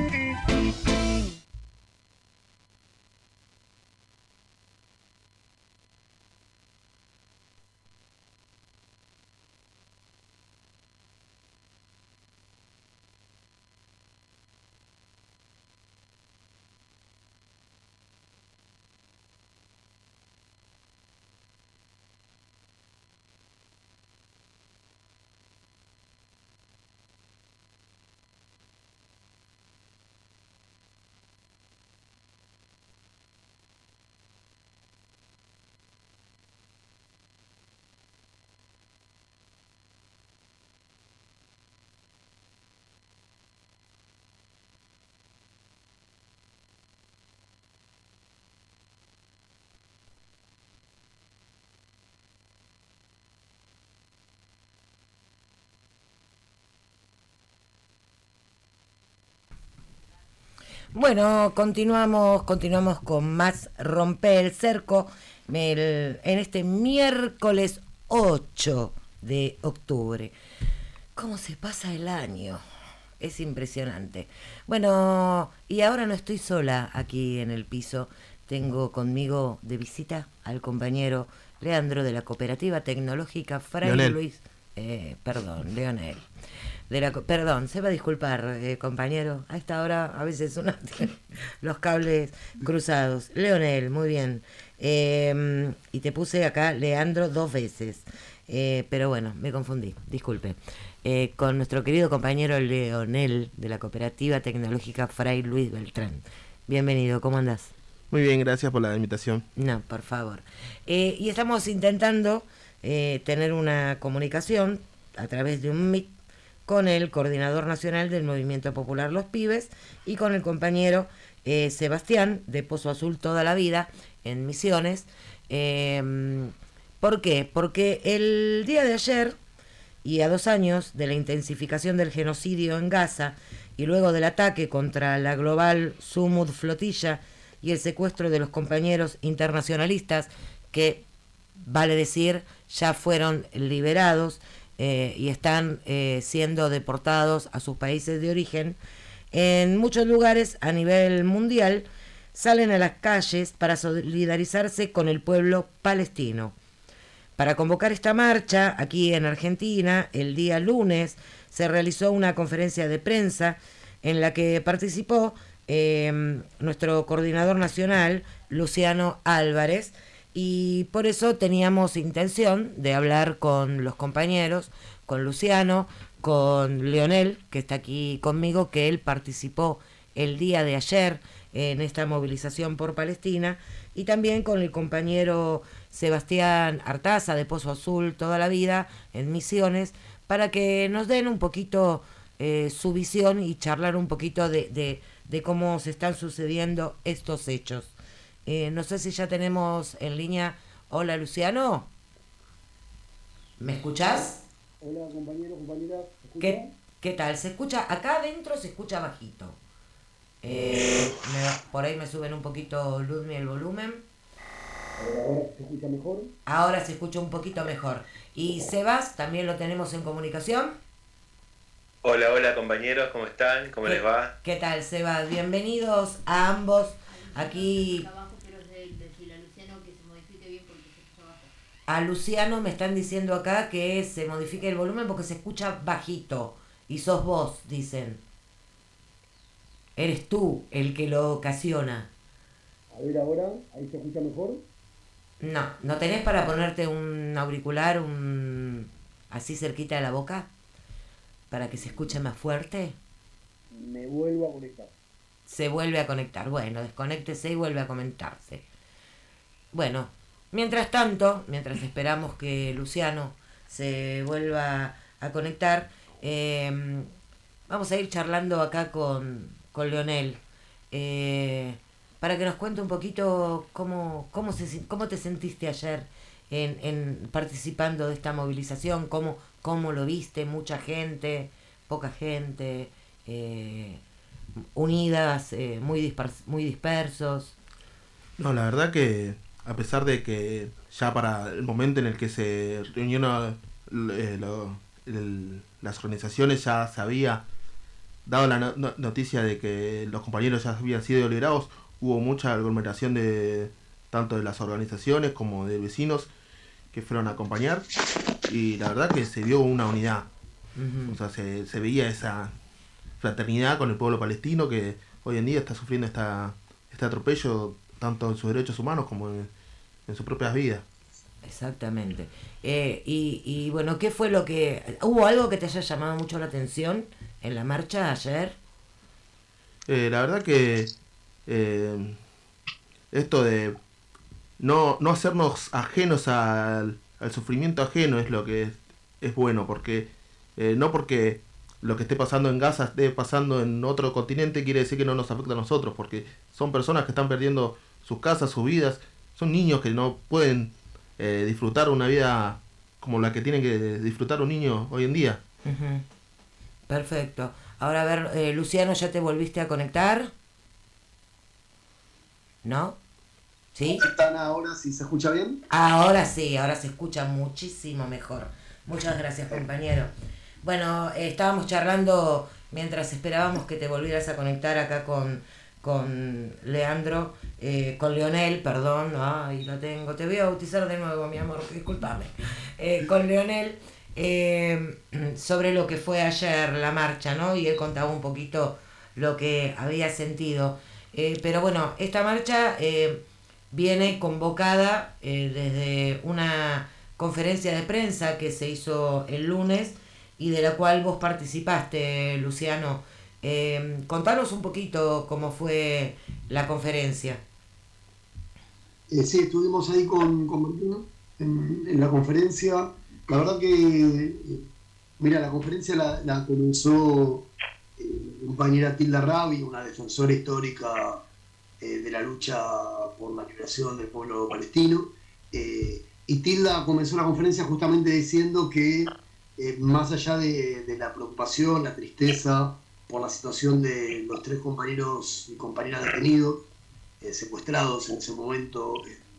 Bueno, continuamos con más Rompe el Cerco en este miércoles 8 de octubre. ¿Cómo se pasa el año? Es impresionante. Bueno, y ahora no estoy sola aquí en el piso. Tengo conmigo de visita al compañero Leandro de la Cooperativa Tecnológica Fray Luis. Leonel. Perdón, se va a disculpar, compañero. A esta hora a veces uno tiene los cables cruzados. Leonel, muy bien. Y te puse acá Leandro 2 veces. Pero bueno, me confundí, disculpe. Con nuestro querido compañero Leonel de la Cooperativa Tecnológica Fray Luis Beltrán. Bienvenido, ¿cómo andás?
Muy bien, gracias por la invitación.
No, por favor. Y estamos intentando tener una comunicación a través de un Meet con el coordinador nacional del Movimiento Popular Los Pibes y con el compañero Sebastián de Pozo Azul toda la vida en Misiones. ¿Por qué? Porque el día de ayer, y a 2 años de la intensificación del genocidio en Gaza y luego del ataque contra la global Sumud Flotilla y el secuestro de los compañeros internacionalistas que, vale decir, ya fueron liberados y están siendo deportados a sus países de origen, en muchos lugares a nivel mundial salen a las calles para solidarizarse con el pueblo palestino. Para convocar esta marcha, aquí en Argentina, el día lunes se realizó una conferencia de prensa en la que participó nuestro coordinador nacional, Luciano Álvarez, y por eso teníamos intención de hablar con los compañeros, con Luciano, con Leonel, que está aquí conmigo, que él participó el día de ayer en esta movilización por Palestina, y también con el compañero Sebastián Artaza de Pozo Azul toda la vida en Misiones, para que nos den un poquito su visión y charlar un poquito de cómo se están sucediendo estos hechos. No sé si ya tenemos en línea. Hola, Luciano. ¿Me escuchás?
Hola, compañero, compañera.
¿Qué tal? ¿Se escucha? Acá adentro se escucha bajito. Por ahí me suben un poquito, Ludmi, el volumen.
¿Ahora se escucha mejor?
Ahora se escucha un poquito mejor. ¿Y Sebas, también lo tenemos en comunicación?
Hola compañeros, ¿cómo están? ¿Cómo les va?
¿Qué tal, Sebas? Bienvenidos a ambos. Aquí a Luciano me están diciendo acá que se modifique el volumen porque se escucha bajito. Y sos vos, dicen. Eres tú el que lo ocasiona.
A ver ahora, ¿ahí se escucha mejor?
¿No tenés para ponerte un auricular así cerquita de la boca? ¿Para que se escuche más fuerte?
Me vuelvo a conectar.
Se vuelve a conectar. Bueno, desconéctese y vuelve a conectarse. Bueno, mientras tanto, mientras esperamos que Luciano se vuelva a conectar, vamos a ir charlando acá con Leonel. Para que nos cuente un poquito cómo te sentiste ayer en participando de esta movilización, cómo lo viste, mucha gente, poca gente, unidas, muy dispersos.
No, la verdad que a pesar de que ya para el momento en el que se reunieron las organizaciones ya se había dado la noticia de que los compañeros ya habían sido liberados, hubo mucha aglomeración tanto de las organizaciones como de vecinos que fueron a acompañar, y la verdad que se dio una unidad. O sea, se veía esa fraternidad con el pueblo palestino que hoy en día está sufriendo este atropello tanto en sus derechos humanos como en sus propias vidas.
Exactamente. Y bueno, ¿qué fue lo que... ¿Hubo algo que te haya llamado mucho la atención en la marcha ayer?
La verdad que esto de no hacernos ajenos al sufrimiento ajeno es lo que es bueno, porque no porque lo que esté pasando en Gaza esté pasando en otro continente quiere decir que no nos afecta a nosotros, porque son personas que están perdiendo sus casas, sus vidas, son niños que no pueden disfrutar una vida como la que tiene que disfrutar un niño hoy en día.
Uh-huh. Perfecto. Ahora a ver, Luciano, ¿ya te volviste a conectar? ¿No? ¿Sí?
¿Están ahora? ¿Sí se escucha bien?
Ahora sí, ahora se escucha muchísimo mejor. Muchas gracias, compañero. Bueno, estábamos charlando mientras esperábamos que te volvieras a conectar acá con Leandro, con Leonel, perdón, ahí lo tengo, te voy a bautizar de nuevo, mi amor, discúlpame, con Leonel, sobre lo que fue ayer la marcha, ¿no? Y él contaba un poquito lo que había sentido. Pero bueno, esta marcha viene convocada desde una conferencia de prensa que se hizo el lunes y de la cual vos participaste, Luciano. Contanos un poquito cómo fue la conferencia.
Sí, estuvimos ahí con Martín en la conferencia. La verdad que, mira, la conferencia la comenzó compañera Tilda Rabi, una defensora histórica de la lucha por la liberación del pueblo palestino. Y Tilda comenzó la conferencia justamente diciendo que más allá de la preocupación, la tristeza por la situación de los 3 compañeros y compañeras detenidos, secuestrados en ese momento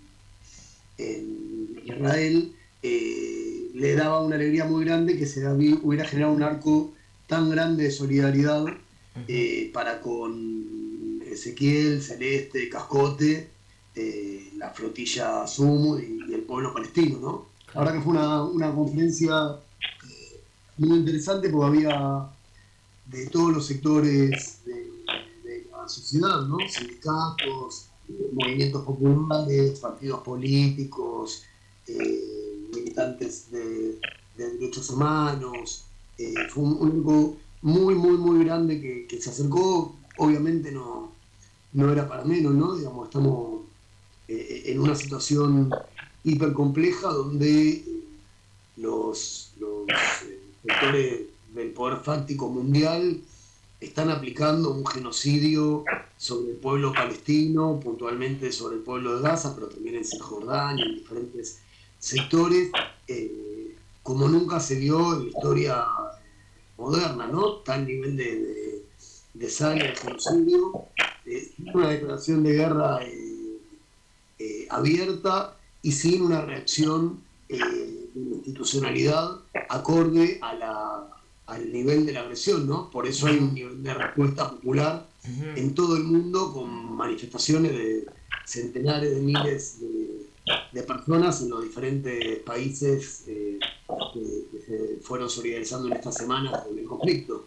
en Israel, le daba una alegría muy grande que se hubiera generado un arco tan grande de solidaridad para con Ezequiel, Celeste, Cascote, la flotilla Sumo y el pueblo palestino, ¿no? La verdad que fue una conferencia muy interesante porque había de todos los sectores de la sociedad, ¿no? Sindicatos, movimientos populares, partidos políticos, militantes de derechos humanos. Fue un grupo muy, muy, muy grande que se acercó. Obviamente no era para menos, ¿no? Digamos, estamos en una situación hiper compleja donde los sectores del poder fáctico mundial están aplicando un genocidio sobre el pueblo palestino, puntualmente sobre el pueblo de Gaza, pero también en Cisjordania, en diferentes sectores, como nunca se vio en la historia moderna, ¿no? Tal nivel de sangre, de genocidio, una declaración de guerra abierta y sin una reacción de institucionalidad acorde al nivel de la agresión, ¿no? Por eso hay un nivel de respuesta popular en todo el mundo, con manifestaciones de centenares de miles de personas en los diferentes países que se fueron solidarizando en esta semana con el conflicto.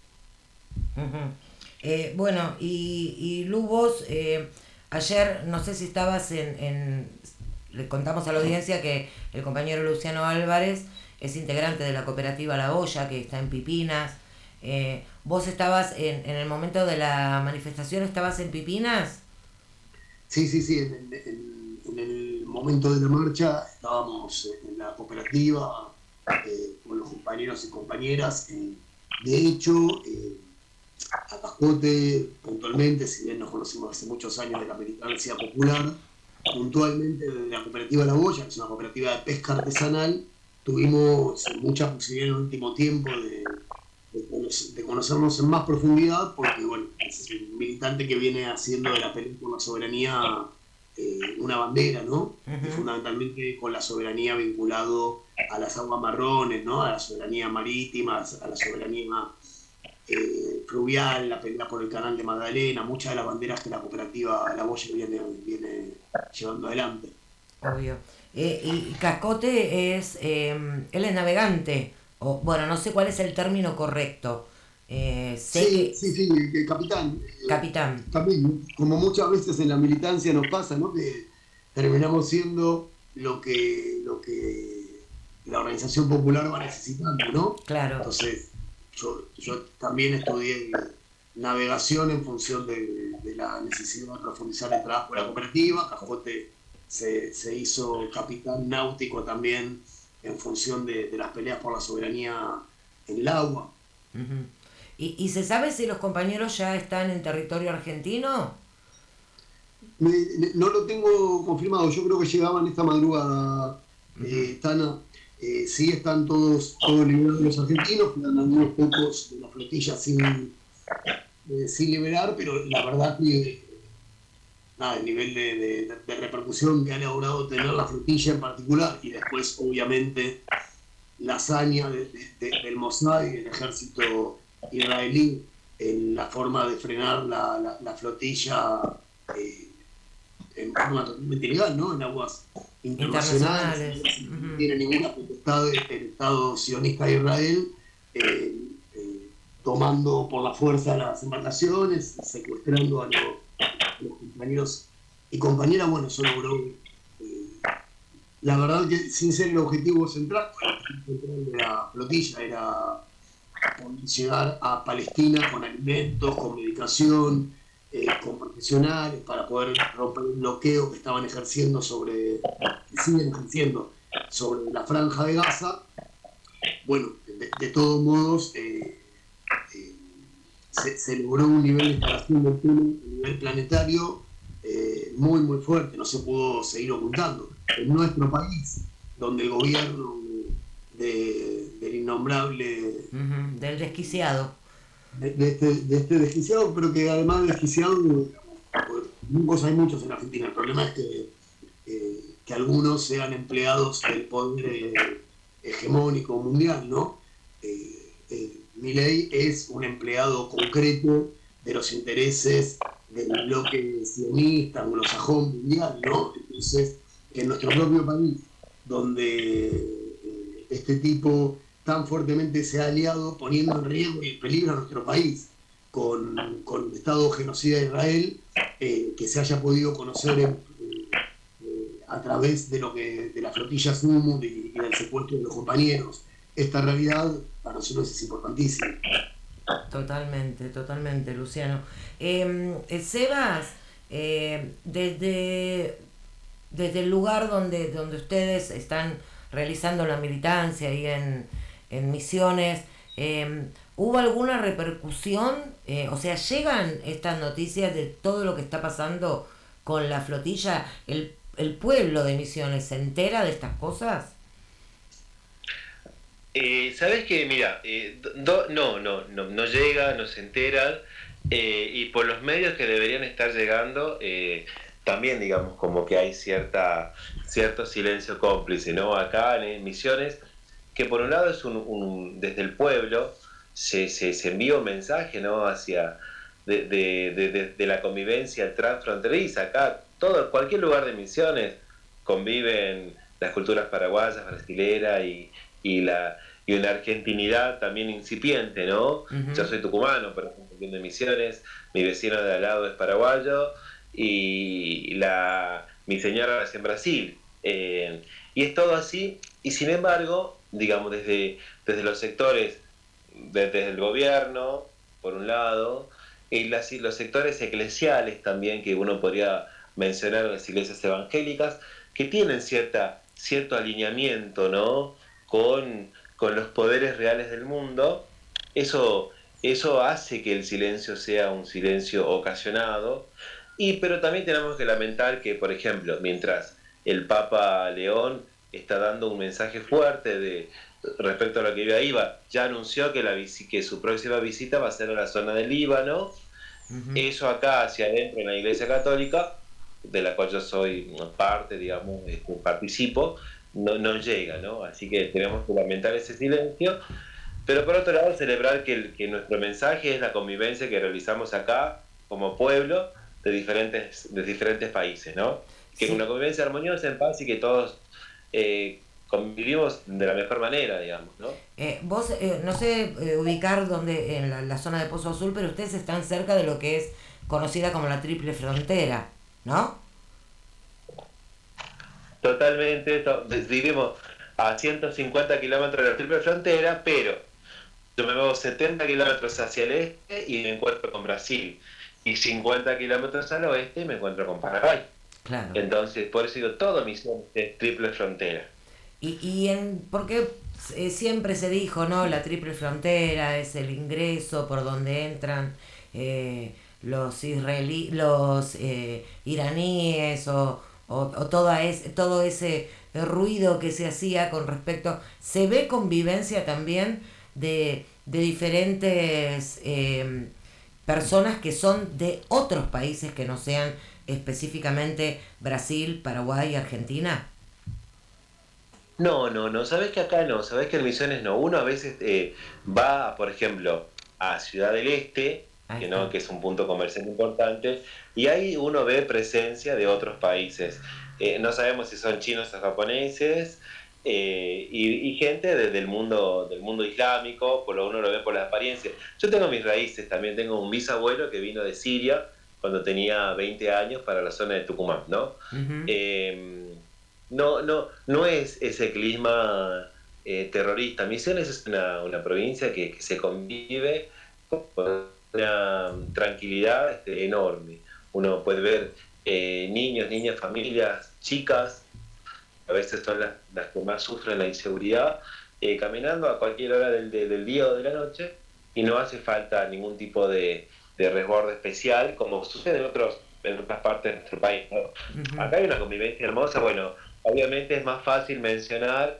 Bueno, y Lu, vos ayer, no sé si estabas le contamos a la audiencia que el compañero Luciano Álvarez es integrante de la cooperativa La Olla, que está en Pipinas. ¿Vos estabas en el momento de la manifestación, estabas en Pipinas?
Sí, en el momento de la marcha estábamos en la cooperativa con los compañeros y compañeras. De hecho, a Cascote, puntualmente, si bien nos conocimos hace muchos años de la militancia popular, puntualmente de la cooperativa La Olla, que es una cooperativa de pesca artesanal, tuvimos mucha posibilidad en el último tiempo de conocernos en más profundidad, porque bueno, es un militante que viene haciendo de la pelea por la soberanía una bandera, ¿no? Y fundamentalmente con la soberanía vinculado a las aguas marrones, ¿no? A la soberanía marítima, a la soberanía fluvial, la pelea por el canal de Magdalena, muchas de las banderas que la cooperativa La Boya viene llevando adelante.
Obvio. Y Cascote él es navegante, o bueno, no sé cuál es el término correcto.
Sí, capitán.
Capitán.
También, como muchas veces en la militancia nos pasa, ¿no? Que terminamos siendo lo que la organización popular va necesitando, ¿no?
Claro.
Entonces, yo también estudié navegación en función de la necesidad de profundizar el trabajo de la cooperativa. Cascote se hizo capitán náutico también en función de las peleas por la soberanía en el agua.
Uh-huh. ¿Y se sabe si los compañeros ya están en territorio argentino?
No lo tengo confirmado, yo creo que llegaban esta madrugada, Tana. Sí están todos liberados los argentinos, quedan algunos pocos de la flotilla sin liberar, pero la verdad que el nivel de repercusión que ha logrado tener la flotilla en particular, y después obviamente la hazaña del Mossad y del ejército israelí en la forma de frenar la flotilla en forma totalmente ilegal, ¿no? En aguas internacionales. No tiene ninguna potestad del Estado sionista de Israel tomando por la fuerza las embarcaciones, secuestrando a los compañeros y compañeras. Bueno, eso logró la verdad que sin ser el objetivo central de la flotilla era llegar a Palestina con alimentos, con medicación, con profesionales, para poder romper el bloqueo que estaban ejerciendo que siguen ejerciendo sobre la franja de Gaza. Bueno, de todos modos se logró un nivel de instalación del túnel a nivel planetario muy muy fuerte, no se pudo seguir ocultando. En nuestro país, donde el gobierno del innombrable...
del desquiciado.
De este desquiciado, pero que además de desquiciado, pues, hay muchos en Argentina. El problema es que algunos sean empleados del poder hegemónico mundial, ¿no? Milei es un empleado concreto de los intereses del bloque sionista, anglosajón mundial, ¿no? Entonces, en nuestro propio país, donde este tipo tan fuertemente se ha aliado, poniendo en riesgo y en peligro a nuestro país con el Estado genocida de Israel, que se haya podido conocer a través de la flotilla Zumud y del secuestro de los compañeros. Esta realidad para nosotros es importantísima.
Totalmente, Luciano. Sebas, desde el lugar donde ustedes están realizando la militancia ahí en Misiones, ¿hubo alguna repercusión? O sea, ¿llegan estas noticias de todo lo que está pasando con la flotilla? ¿El pueblo de Misiones se entera de estas cosas?
¿Sabes qué? Mira, no llega, no se enteran, y por los medios que deberían estar llegando, también digamos como que hay cierto silencio cómplice, ¿no? Acá en Misiones, que por un lado es desde el pueblo se envía un mensaje, ¿no? Hacia de la convivencia transfronteriza. Acá cualquier lugar de Misiones conviven las culturas paraguayas, brasilera y una argentinidad también incipiente, ¿no? Uh-huh. Yo soy tucumano, pero de Misiones, mi vecino de al lado es paraguayo y mi señora nació en Brasil. Y es todo así, y sin embargo, digamos, desde los sectores, desde el gobierno, por un lado, y los sectores eclesiales también, que uno podría mencionar, las iglesias evangélicas, que tienen cierto alineamiento, ¿no? con los poderes reales del mundo. Eso hace que el silencio sea un silencio ocasionado, pero también tenemos que lamentar que, por ejemplo, mientras el Papa León está dando un mensaje fuerte respecto a lo que iba, ya anunció que su próxima visita va a ser a la zona del Líbano. Uh-huh. Eso acá hacia adentro en la Iglesia Católica, de la cual yo soy parte, digamos, participo, no llega, ¿no? Así que tenemos que lamentar ese silencio, pero por otro lado celebrar que nuestro mensaje es la convivencia que realizamos acá como pueblo de diferentes países, ¿no? Que es una convivencia armoniosa, en paz, y que todos convivimos de la mejor manera, digamos, ¿no?
Vos, no sé ubicar dónde en la zona de Pozo Azul, pero ustedes están cerca de lo que es conocida como la Triple Frontera, ¿no?
Totalmente, vivimos a 150 kilómetros de la Triple Frontera, pero yo me muevo 70 kilómetros hacia el este y me encuentro con Brasil, y 50 kilómetros al oeste y me encuentro con Paraguay.
Claro.
Entonces, por eso digo, todo Misión es Triple Frontera.
Porque siempre se dijo, ¿no? La Triple Frontera es el ingreso por donde entran los iraníes o todo ese ruido que se hacía con respecto. Se ve convivencia también de diferentes personas que son de otros países que no sean específicamente Brasil, Paraguay, Argentina.
No, sabés que acá no, sabés que en Misiones no. Uno a veces va, por ejemplo, a Ciudad del Este, que es un punto comercial importante, y ahí uno ve presencia de otros países. No sabemos si son chinos o japoneses, y gente del mundo islámico, por lo uno lo ve por las apariencias. Yo tengo mis raíces también, tengo un bisabuelo que vino de Siria cuando tenía 20 años para la zona de Tucumán, ¿no? Uh-huh. No es ese clima terrorista. Misiones es una provincia que se convive con una tranquilidad enorme. Uno puede ver niños, niñas, familias, chicas, a veces son las que más sufren la inseguridad, caminando a cualquier hora del día o de la noche, y no hace falta ningún tipo de resguardo especial, como sucede en otras partes de nuestro país, ¿no? Uh-huh. Acá hay una convivencia hermosa. Bueno, obviamente es más fácil mencionar,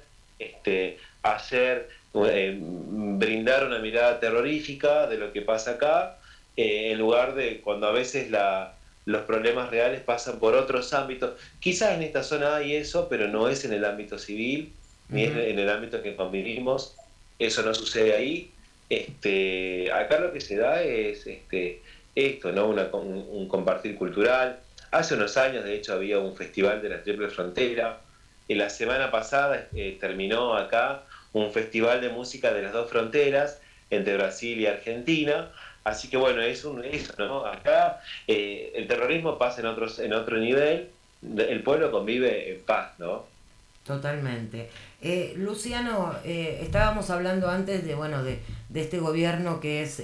brindar una mirada terrorífica de lo que pasa acá, en lugar de cuando a veces los problemas reales pasan por otros ámbitos. Quizás en esta zona hay eso, pero no es en el ámbito civil, ni es en el ámbito en que convivimos. Eso no sucede ahí. Acá lo que se da es esto, ¿no? Un compartir cultural. Hace unos años, de hecho, había un festival de la Triple Frontera. La semana pasada terminó acá un festival de música de las dos fronteras, entre Brasil y Argentina. Así que bueno, eso, ¿no? Acá el terrorismo pasa en otro nivel, el pueblo convive en paz, ¿no?
Totalmente. Luciano, estábamos hablando antes de este gobierno que es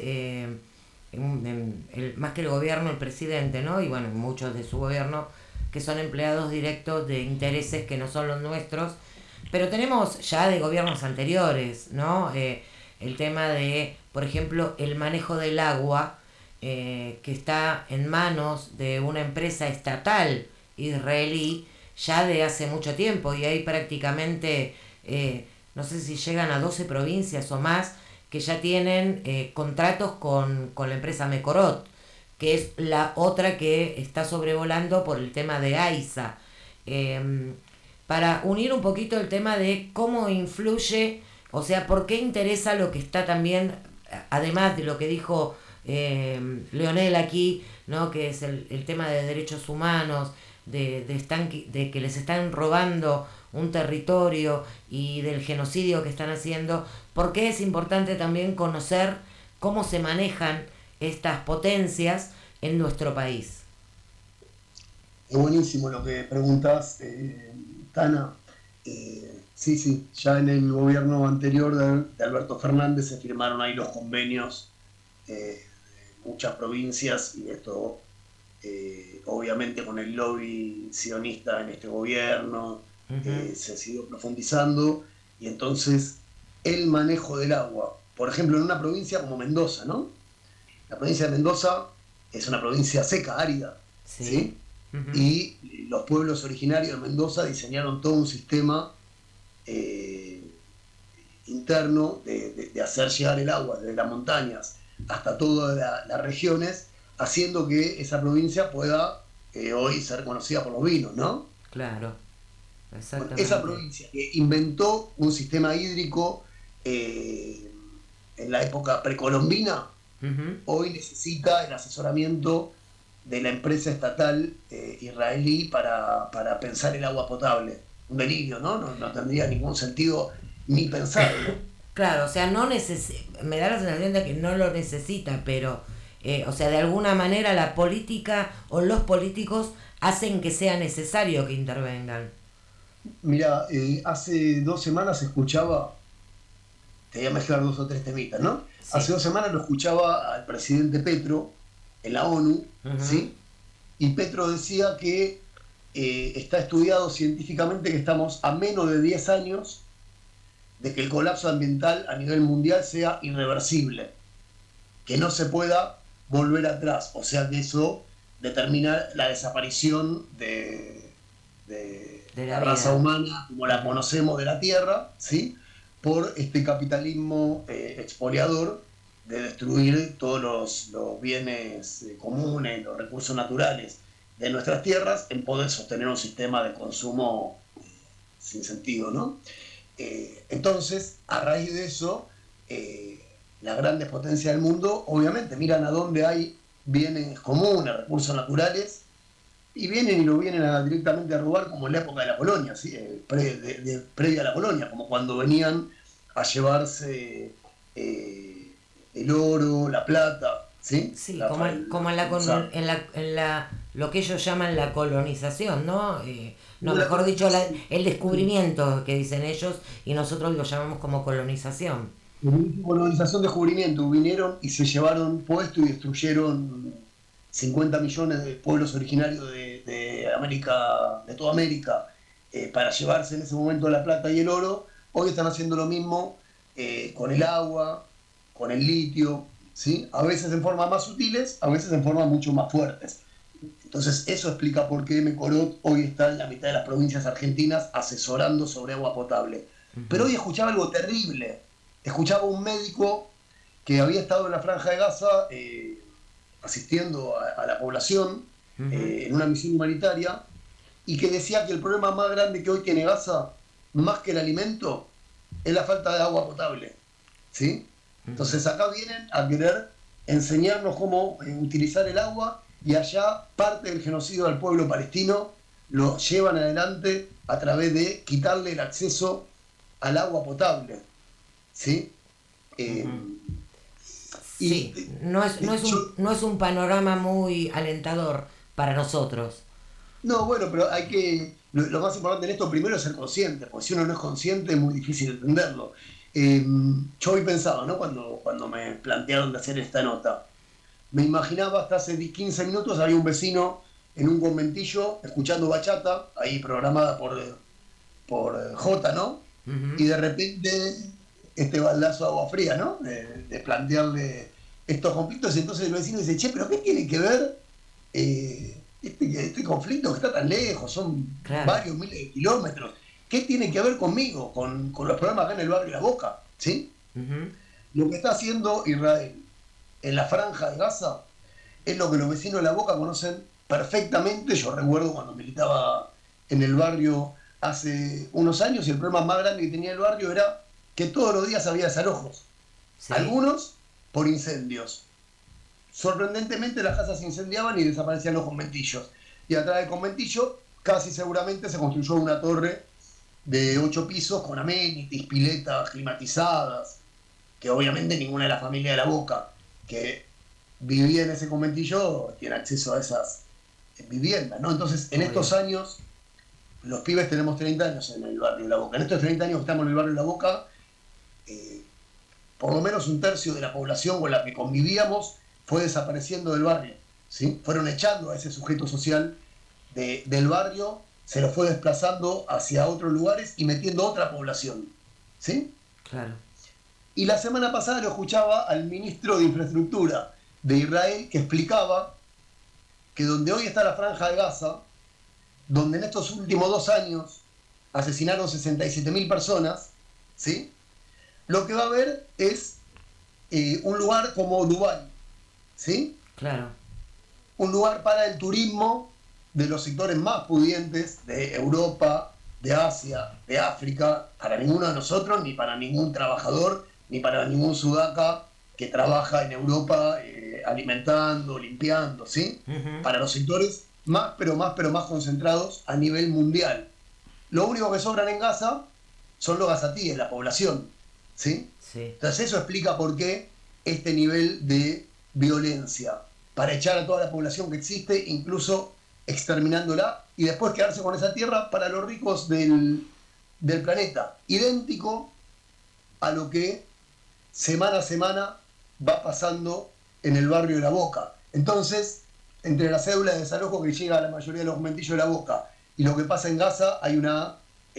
más que el gobierno, el presidente, ¿no? Y bueno, muchos de su gobierno que son empleados directos de intereses que no son los nuestros, pero tenemos ya de gobiernos anteriores, ¿no? El tema de, por ejemplo, el manejo del agua, que está en manos de una empresa estatal israelí ya de hace mucho tiempo, y hay prácticamente, no sé si llegan a 12 provincias o más, que ya tienen contratos con la empresa Mekorot, que es la otra que está sobrevolando por el tema de AISA. Para unir un poquito el tema de cómo influye, o sea, por qué interesa lo que está también, además de lo que dijo Leonel aquí, ¿no? Que es el tema de derechos humanos, de que les están robando un territorio y del genocidio que están haciendo. ¿Por qué es importante también conocer cómo se manejan estas potencias en nuestro país?
Es buenísimo lo que preguntas, Tana. Sí, ya en el gobierno anterior de Alberto Fernández se firmaron ahí los convenios de muchas provincias, y esto obviamente con el lobby sionista en este gobierno se ha ido profundizando, y entonces el manejo del agua, por ejemplo en una provincia como Mendoza, ¿no? La provincia de Mendoza es una provincia seca, árida, ¿sí? Y los pueblos originarios de Mendoza diseñaron todo un sistema interno de hacer llegar el agua desde las montañas hasta todas las regiones, haciendo que esa provincia pueda hoy ser conocida por los vinos, ¿no?
Claro.
Esa provincia que inventó un sistema hídrico en la época precolombina, hoy necesita el asesoramiento de la empresa estatal israelí para pensar el agua potable. Un delirio, ¿no? No tendría ningún sentido ni pensarlo.
Claro, o sea, me da la sensación de que no lo necesita, pero, o sea, de alguna manera la política o los políticos hacen que sea necesario que intervengan.
Mira, hace 2 semanas escuchaba, te voy a mezclar 2 o 3 temitas, ¿no? Sí. Hace 2 semanas lo escuchaba al presidente Petro en la ONU, ¿sí? Y Petro decía que está estudiado científicamente que estamos a menos de 10 años de que el colapso ambiental a nivel mundial sea irreversible, que no se pueda volver atrás, o sea que eso determina la desaparición de la raza humana como la conocemos de la Tierra, ¿sí? Por este capitalismo expoliador de destruir todos los bienes comunes, los recursos naturales de nuestras tierras en poder sostener un sistema de consumo sin sentido, ¿no? Entonces, a raíz de eso, las grandes potencias del mundo obviamente miran a dónde hay bienes comunes, recursos naturales, y vienen directamente a robar, como en la época de la colonia, ¿sí? Previa a la colonia, como cuando venían a llevarse el oro, la plata, ¿sí? Sí,
como en lo que ellos llaman la colonización, ¿no? Mejor dicho, el descubrimiento que dicen ellos, y nosotros lo llamamos como colonización.
Colonización, descubrimiento, vinieron y se llevaron puesto y destruyeron 50 millones de pueblos originarios de América, de toda América, para llevarse en ese momento la plata y el oro. Hoy están haciendo lo mismo con el agua, con el litio, ¿sí? A veces en formas más sutiles, a veces en formas mucho más fuertes. Entonces eso explica por qué Mecorot hoy está en la mitad de las provincias argentinas asesorando sobre agua potable. Pero hoy escuchaba algo terrible. Escuchaba un médico que había estado en la Franja de Gaza asistiendo a la población en una misión humanitaria, y que decía que el problema más grande que hoy tiene Gaza, más que el alimento, es la falta de agua potable, ¿sí? Entonces acá vienen a querer enseñarnos cómo utilizar el agua, y allá parte del genocidio del pueblo palestino lo llevan adelante a través de quitarle el acceso al agua potable, ¿sí?
Sí, no es un panorama muy alentador para nosotros.
No, bueno, pero hay que... Lo más importante en esto primero es ser consciente, porque si uno no es consciente es muy difícil entenderlo. Yo hoy pensaba, ¿no? Cuando me plantearon de hacer esta nota, me imaginaba hasta hace 15 minutos había un vecino en un conventillo escuchando bachata, ahí programada por Jota, ¿no? Y de repente este baldazo de agua fría, ¿no? De plantearle estos conflictos, y entonces el vecino dice, che, pero ¿qué tiene que ver este conflicto que está tan lejos? Son varios miles de kilómetros. ¿Qué tiene que ver conmigo, con los problemas acá en el barrio La Boca? ¿Sí? Lo que está haciendo Israel en la Franja de Gaza es lo que los vecinos de La Boca conocen perfectamente. Yo recuerdo cuando militaba en el barrio hace unos años, y el problema más grande que tenía el barrio era que todos los días había desalojos. ¿Sí? Algunos por incendios. Sorprendentemente las casas se incendiaban y desaparecían los conventillos. Y atrás del conventillo casi seguramente se construyó una torre de 8 pisos con amenities, piletas climatizadas, que obviamente ninguna de la familia de La Boca que vivía en ese conventillo tiene acceso a esas viviendas, ¿no? Entonces, en estos años, los pibes tenemos 30 años en el barrio de La Boca. En estos 30 años que estamos en el barrio de La Boca, por lo menos un tercio de la población con la que convivíamos fue desapareciendo del barrio, ¿sí? Fueron echando a ese sujeto social del barrio, se lo fue desplazando hacia otros lugares y metiendo otra población, ¿sí?
Claro.
Y la semana pasada lo escuchaba al ministro de Infraestructura de Israel, que explicaba que donde hoy está la Franja de Gaza, donde en estos últimos 2 años asesinaron 67.000 personas, ¿sí? Lo que va a haber es un lugar como Dubái, ¿sí?
Claro.
Un lugar para el turismo de los sectores más pudientes de Europa, de Asia, de África, para ninguno de nosotros, ni para ningún trabajador, ni para ningún sudaca que trabaja en Europa alimentando, limpiando, ¿sí? Para los sectores más concentrados a nivel mundial. Lo único que sobran en Gaza son los gazatíes, la población, ¿sí? Entonces eso explica por qué este nivel de violencia, para echar a toda la población que existe, incluso exterminándola, y después quedarse con esa tierra para los ricos del planeta. Idéntico a lo que semana a semana va pasando en el barrio de La Boca. Entonces, entre la cédula de desalojo que llega a la mayoría de los conventillos de La Boca y lo que pasa en Gaza, hay una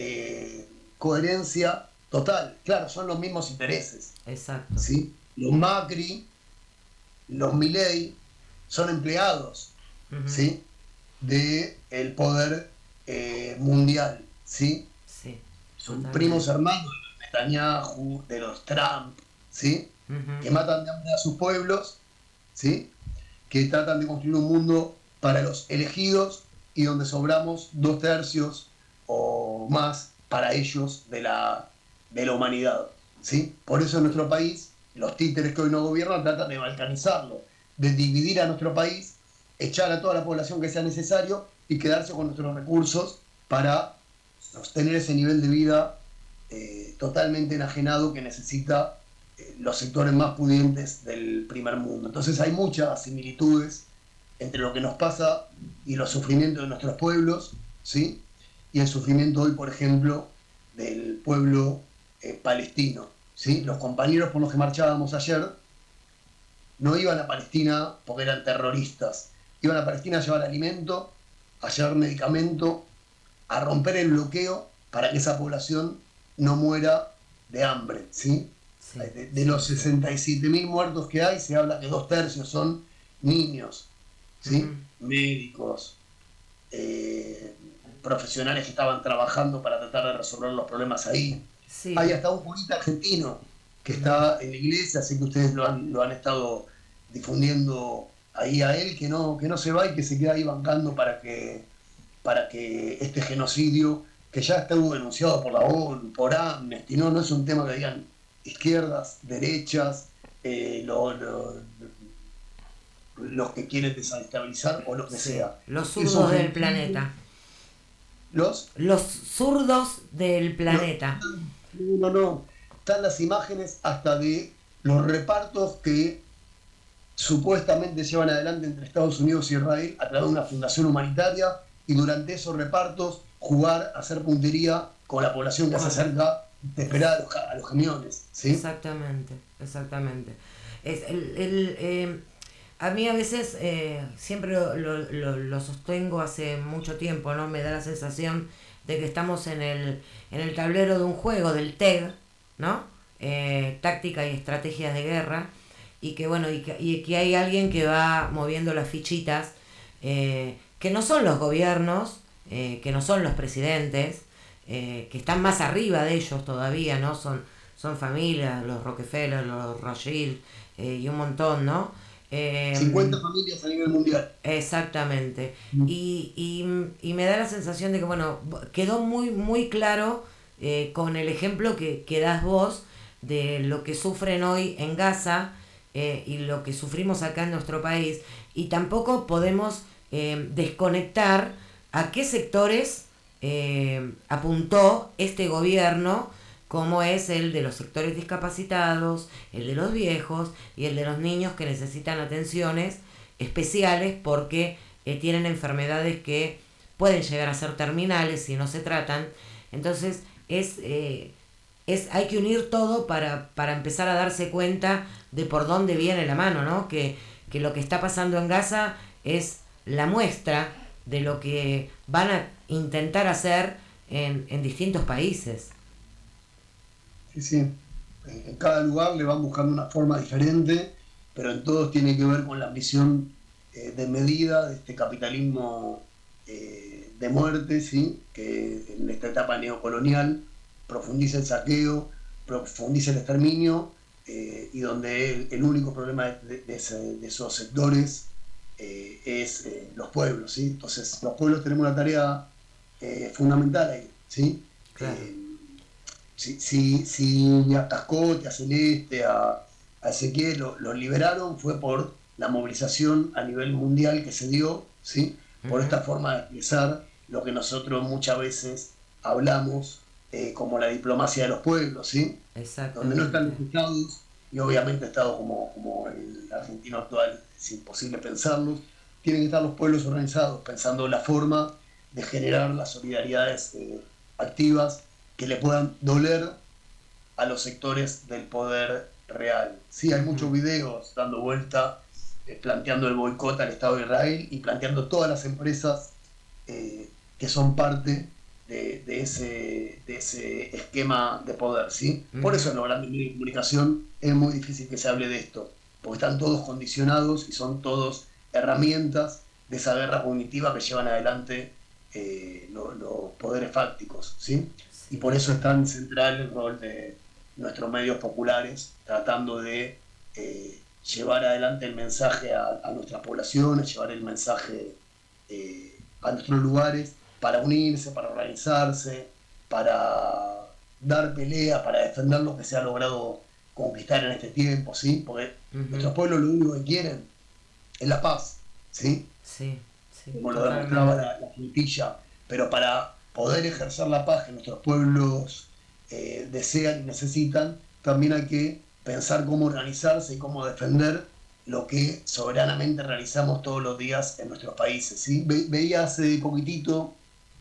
coherencia total. Claro, son los mismos intereses.
Exacto.
¿Sí? Los Macri, los Milei, son empleados, ¿sí? del poder mundial, ¿sí? Son
totalmente.
primos hermanos de los Netanyahu, de los Trump, ¿sí? Que matan de hambre a sus pueblos, ¿sí? Que tratan de construir un mundo para los elegidos y donde sobramos 2/3 o más para ellos de la humanidad, ¿sí? Por eso en nuestro país, los títeres que hoy no gobiernan tratan de balcanizarlo, de dividir a nuestro país, echar a toda la población que sea necesario y quedarse con nuestros recursos para sostener ese nivel de vida totalmente enajenado que necesita los sectores más pudientes del primer mundo. Entonces hay muchas similitudes entre lo que nos pasa y los sufrimientos de nuestros pueblos, ¿sí? Y el sufrimiento hoy, por ejemplo, del pueblo palestino, ¿sí? Los compañeros por los que marchábamos ayer no iban a Palestina porque eran terroristas, iban a Palestina a llevar alimento, a llevar medicamento, a romper el bloqueo para que esa población no muera de hambre, ¿sí? De los 67.000 muertos que hay, se habla que 2/3 son niños, ¿sí? Médicos, profesionales que estaban trabajando para tratar de resolver los problemas ahí. Hay hasta un curita argentino que está en la iglesia, así que ustedes lo han estado difundiendo ahí a él, que no se va y que se queda ahí bancando para que este genocidio, que ya estuvo denunciado por la ONU, por Amnesty, no es un tema que digan izquierdas, derechas, los que quieren desestabilizar o lo que sea.
Los zurdos del planeta.
¿Los
zurdos del planeta.
No. Están las imágenes hasta de los repartos que supuestamente llevan adelante entre Estados Unidos y Israel a través de una fundación humanitaria, y durante esos repartos jugar, hacer puntería con la población que se acerca desesperada a los camiones, ¿sí?
Exactamente. A mí a veces, siempre lo sostengo hace mucho tiempo, ¿no? Me da la sensación de que estamos en el tablero de un juego, del TEG, ¿no? Táctica y estrategias de guerra, y que bueno, y que hay alguien que va moviendo las fichitas, que no son los gobiernos, que no son los presidentes, que están más arriba de ellos todavía, ¿no? Son familias, los Rockefeller, los Rothschild, y un montón, ¿no?
50 familias a nivel mundial.
Exactamente. Y me da la sensación de que, bueno, quedó muy, muy claro con el ejemplo que das vos de lo que sufren hoy en Gaza y lo que sufrimos acá en nuestro país. Y tampoco podemos desconectar a qué sectores apuntó este gobierno, como es el de los sectores discapacitados, el de los viejos y el de los niños que necesitan atenciones especiales porque tienen enfermedades que pueden llegar a ser terminales si no se tratan. Entonces hay que unir todo para empezar a darse cuenta de por dónde viene la mano, ¿no? Que lo que está pasando en Gaza es la muestra de lo que van a intentar hacer en distintos países.
Sí. En cada lugar le van buscando una forma diferente, pero en todos tiene que ver con la ambición de medida de este capitalismo de muerte, ¿sí? Que en esta etapa neocolonial profundiza el saqueo, profundiza el exterminio, y donde el único problema de esos sectores es los pueblos, ¿sí? Entonces los pueblos tenemos una tarea fundamental ahí, ¿sí?
Claro.
Si a Cascote, a Celeste, a Ezequiel lo liberaron, fue por la movilización a nivel mundial que se dio, ¿sí? Por esta forma de expresar lo que nosotros muchas veces hablamos como la diplomacia de los pueblos, ¿sí? Donde no están los estados, y obviamente estados como el argentino actual, es imposible pensarlos, tienen que estar los pueblos organizados, pensando la forma de generar las solidaridades activas que le puedan doler a los sectores del poder real. Sí, hay muchos videos dando vuelta, planteando el boicot al Estado de Israel y planteando todas las empresas que son parte de ese esquema de poder, ¿sí? Por eso en los grandes medios de comunicación es muy difícil que se hable de esto, porque están todos condicionados y son todos herramientas de esa guerra cognitiva que llevan adelante los poderes fácticos, ¿sí? Y por eso es tan central el rol de nuestros medios populares, tratando de llevar adelante el mensaje a nuestras poblaciones, llevar el mensaje a nuestros lugares, para unirse, para organizarse, para dar pelea, para defender lo que se ha logrado conquistar en este tiempo, ¿sí? Porque nuestros pueblos lo único que quieren es la paz, ¿sí?
Sí,
como lo demostraba la puntilla, pero para poder ejercer la paz que nuestros pueblos desean y necesitan, también hay que pensar cómo organizarse y cómo defender lo que soberanamente realizamos todos los días en nuestros países, ¿sí? Veía hace poquitito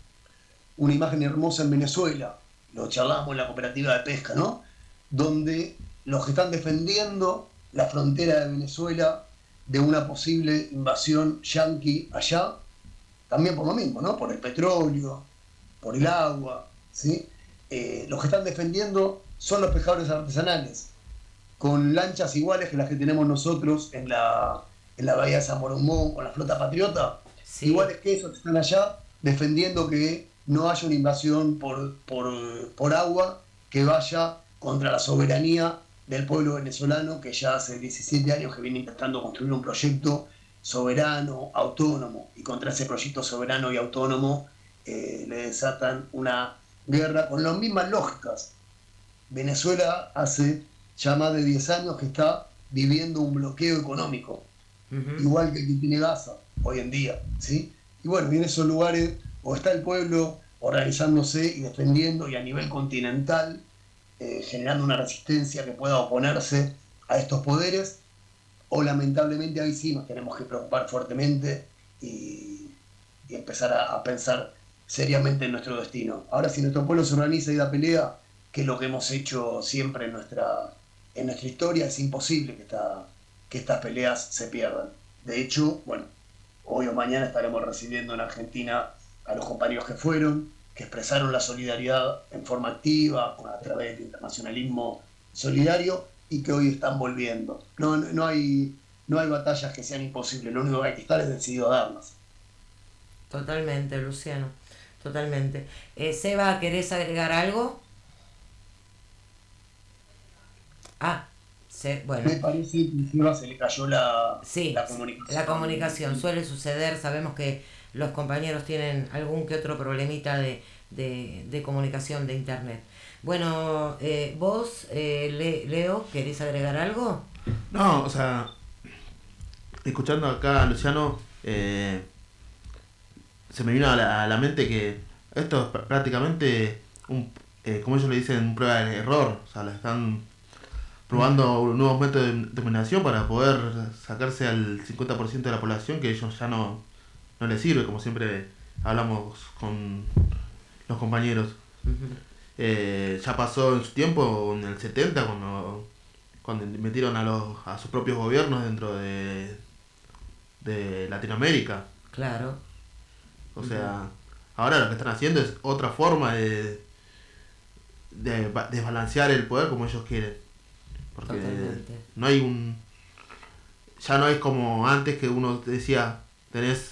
una imagen hermosa en Venezuela, lo charlábamos en la cooperativa de pesca, ¿no? Donde los que están defendiendo la frontera de Venezuela de una posible invasión yanqui allá, también por lo mismo, ¿no? Por el petróleo, por el agua, ¿sí? Los que están defendiendo son los pescadores artesanales, con lanchas iguales que las que tenemos nosotros en la bahía de San Borondón, con la flota patriota, iguales que esos que están allá, defendiendo que no haya una invasión por agua que vaya contra la soberanía del pueblo venezolano, que ya hace 17 años que viene intentando construir un proyecto soberano, autónomo, y contra ese proyecto soberano y autónomo le desatan una guerra con las mismas lógicas. Venezuela hace ya más de 10 años que está viviendo un bloqueo económico, igual que el que tiene Gaza hoy en día, ¿sí? Y bueno, en esos lugares o está el pueblo organizándose y defendiendo, y a nivel continental generando una resistencia que pueda oponerse a estos poderes, o lamentablemente ahí sí nos tenemos que preocupar fuertemente y empezar a pensar seriamente en nuestro destino. Ahora, si nuestro pueblo se organiza y da pelea, que es lo que hemos hecho siempre en nuestra historia, es imposible que estas peleas se pierdan. De hecho, bueno, hoy o mañana estaremos recibiendo en Argentina a los compañeros que fueron, que expresaron la solidaridad en forma activa, a través del internacionalismo solidario, y que hoy están volviendo. No hay batallas que sean imposibles, lo único que hay que estar es decidido a darlas.
Totalmente, Luciano, totalmente. Seba, ¿querés agregar algo? Bueno.
Me parece que se le cayó la comunicación.
La comunicación suele suceder, sabemos que los compañeros tienen algún que otro problemita de comunicación de internet. Bueno, vos, Leo, ¿querés agregar algo?
No, o sea, escuchando acá a Luciano, se me vino a la mente que esto es prácticamente, como ellos le dicen, prueba de error. O sea, le están probando nuevos métodos de determinación para poder sacarse al 50% de la población que ellos ya no les sirve, como siempre hablamos con los compañeros. Ya pasó en su tiempo, en el 70, cuando metieron a sus propios gobiernos dentro de Latinoamérica.
Claro.
O sea, ahora lo que están haciendo es otra forma de desbalancear el poder como ellos quieren. Porque totalmente. Ya no es como antes, que uno decía, tenés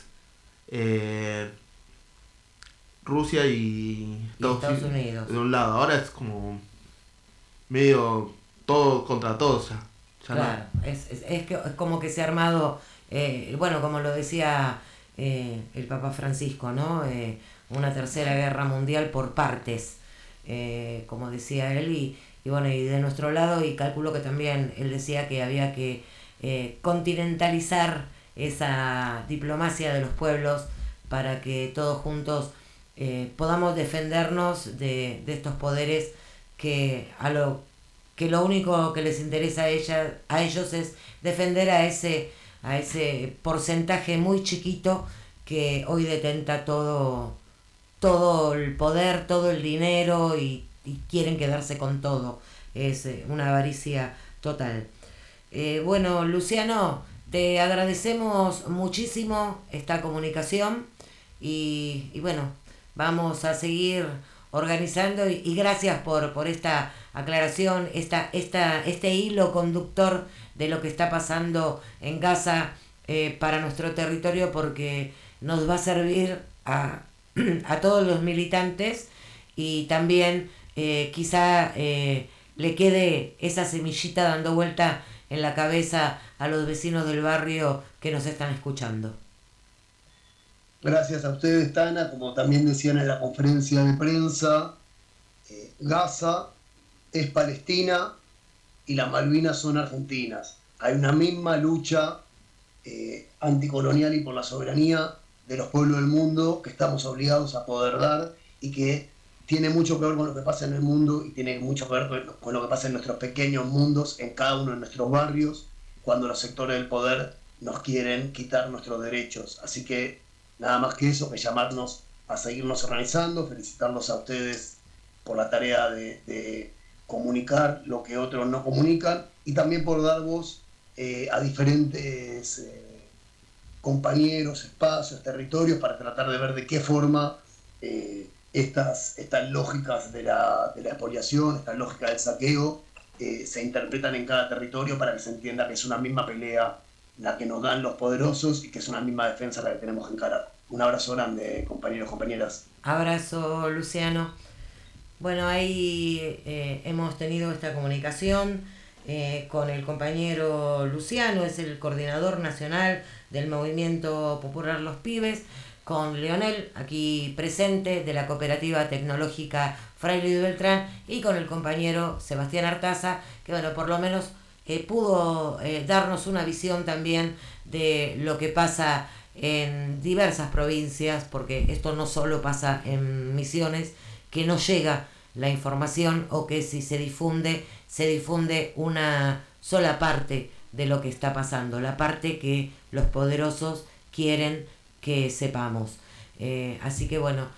Rusia y Estados Unidos de un lado. Ahora es como medio todo contra todos ya
claro, no. Es como que se ha armado, bueno, como lo decía el Papa Francisco, ¿no? una tercera guerra mundial por partes, como decía él, y bueno, y de nuestro lado, y calculo que también él decía que había que continentalizar esa diplomacia de los pueblos para que todos juntos podamos defendernos de estos poderes que lo único que les interesa a ellos es defender a ese porcentaje muy chiquito que hoy detenta todo el poder, todo el dinero y quieren quedarse con todo. Es una avaricia total. Bueno, Luciano, te agradecemos muchísimo esta comunicación y bueno, vamos a seguir organizando y gracias por esta aclaración, este hilo conductor de lo que está pasando en Gaza para nuestro territorio, porque nos va a servir a todos los militantes y también quizá le quede esa semillita dando vuelta en la cabeza a los vecinos del barrio que nos están escuchando.
Gracias a ustedes, Tana. Como también decían en la conferencia de prensa, Gaza es Palestina y las Malvinas son argentinas. Hay una misma lucha anticolonial y por la soberanía de los pueblos del mundo que estamos obligados a poder dar y que tiene mucho que ver con lo que pasa en el mundo y tiene mucho que ver con lo que pasa en nuestros pequeños mundos, en cada uno de nuestros barrios, cuando los sectores del poder nos quieren quitar nuestros derechos. Así que nada más que eso, que llamarnos a seguirnos organizando, felicitarlos a ustedes por la tarea de comunicar lo que otros no comunican y también por dar voz a diferentes compañeros, espacios, territorios para tratar de ver de qué forma estas lógicas de la expoliación, estas lógicas del saqueo se interpretan en cada territorio para que se entienda que es una misma pelea la que nos dan los poderosos y que es una misma defensa la que tenemos que encarar. Un abrazo grande, compañeros, compañeras.
Abrazo, Luciano. Bueno, ahí hemos tenido esta comunicación con el compañero Luciano, es el coordinador nacional del Movimiento Popular Los Pibes, con Leonel, aquí presente, de la Cooperativa Tecnológica Fray Luis Beltrán, y con el compañero Sebastián Artaza, que bueno, por lo menos pudo darnos una visión también de lo que pasa en diversas provincias, porque esto no solo pasa en Misiones, que no llega la información o que si se difunde una sola parte de lo que está pasando, la parte que los poderosos quieren que sepamos. Así que bueno,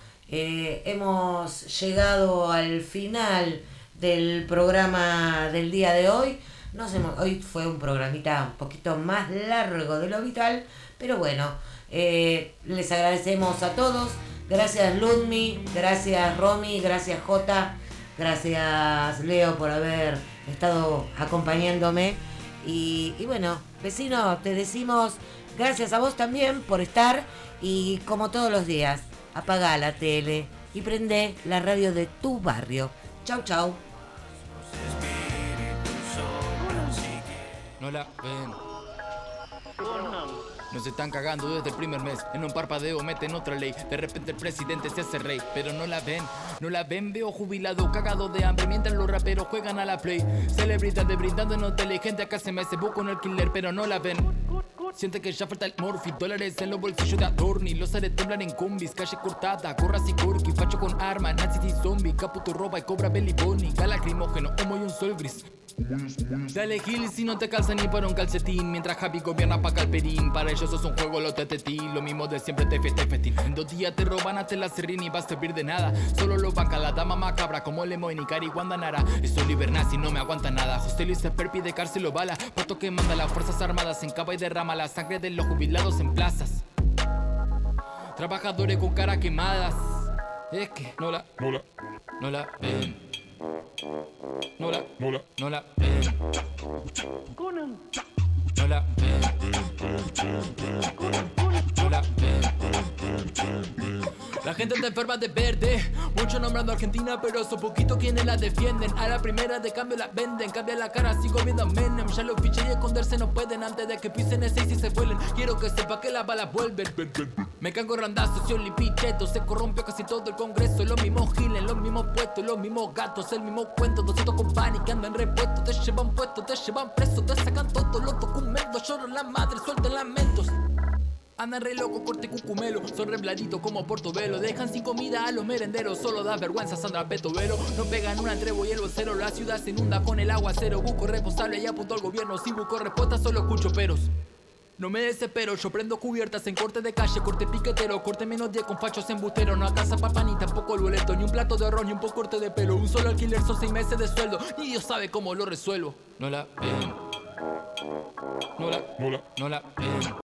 hemos llegado al final del programa del día de hoy. Hoy fue un programita un poquito más largo de lo habitual, pero bueno, les agradecemos a todos. Gracias Ludmi, gracias Romy, gracias Jota, gracias Leo por haber estado acompañándome. Y bueno, vecino, te decimos gracias a vos también por estar, y como todos los días, apagá la tele y prende la radio de tu barrio. Chau, chau.
No la ven. Nos están cagando desde el primer mes. En un parpadeo meten otra ley. De repente el presidente se hace rey. Pero no la ven, no la ven. Veo jubilado, cagado de hambre mientras los raperos juegan a la play. Celebridades brindando en hoteles. Gente acá se me se busca un alquiler, pero no la ven. Siente que ya falta el morfi, dólares en los bolsillos de Adorni. Los ares temblan en combis, calle cortada, gorras y corky, facho con arma, nazis y zombie, caputo roba y cobra belly bunny, gas lacrimógeno, humo y un sol gris. Dale Gil si no te calza ni para un calcetín. Mientras Javi gobierna pa' Calperín. Para ellos es un juego, lo tetetí. Lo mismo de siempre, te fiesta y festín. En 2 días te roban hasta la serrín y va a servir de nada. Solo lo banca la dama macabra como Lemo y Nicari y Guandanara. Es Oliver Nazi, no me aguanta nada. José Luis Esperpi de cárcel o bala. Pato que manda las fuerzas armadas en capa y derrama la sangre de los jubilados en plazas. Trabajadores con cara quemadas. Es que no la ven. No la ven. no la ven, no la ven. La gente está enferma de verde, muchos nombrando a Argentina, pero son poquitos quienes la defienden. A la primera de cambio la venden, cambia la cara, sigo viendo a Menem. Ya los fiché y esconderse no pueden antes de que pisen ese y se vuelen. Quiero que sepa que las balas vuelven. Me cango randazos, yo lipicheto, se corrompió casi todo el congreso. Los mismos giles, los mismos puestos, los mismos gatos, el mismo cuento. 200 company que andan repuestos, te llevan puestos, te llevan preso, te sacan todos los documentos. Lloran la madre, sueltan lamentos. Andan re loco, corte cucumelo, son rebladitos como Portobelo. Dejan sin comida a los merenderos, solo da vergüenza Sandra Petovelo. No pegan una trevo y el bolsero, la ciudad se inunda con el aguacero. Busco responsable y apunto al gobierno, si busco respuesta solo escucho peros. No me desespero, yo prendo cubiertas en corte de calle, corte piquetero, corte menos 10 con fachos embusteros. No alcanza papá ni tampoco el boleto, ni un plato de arroz, ni un poco corte de pelo. Un solo alquiler son 6 meses de sueldo, ni Dios sabe cómo lo resuelvo. No la ven, no la ven.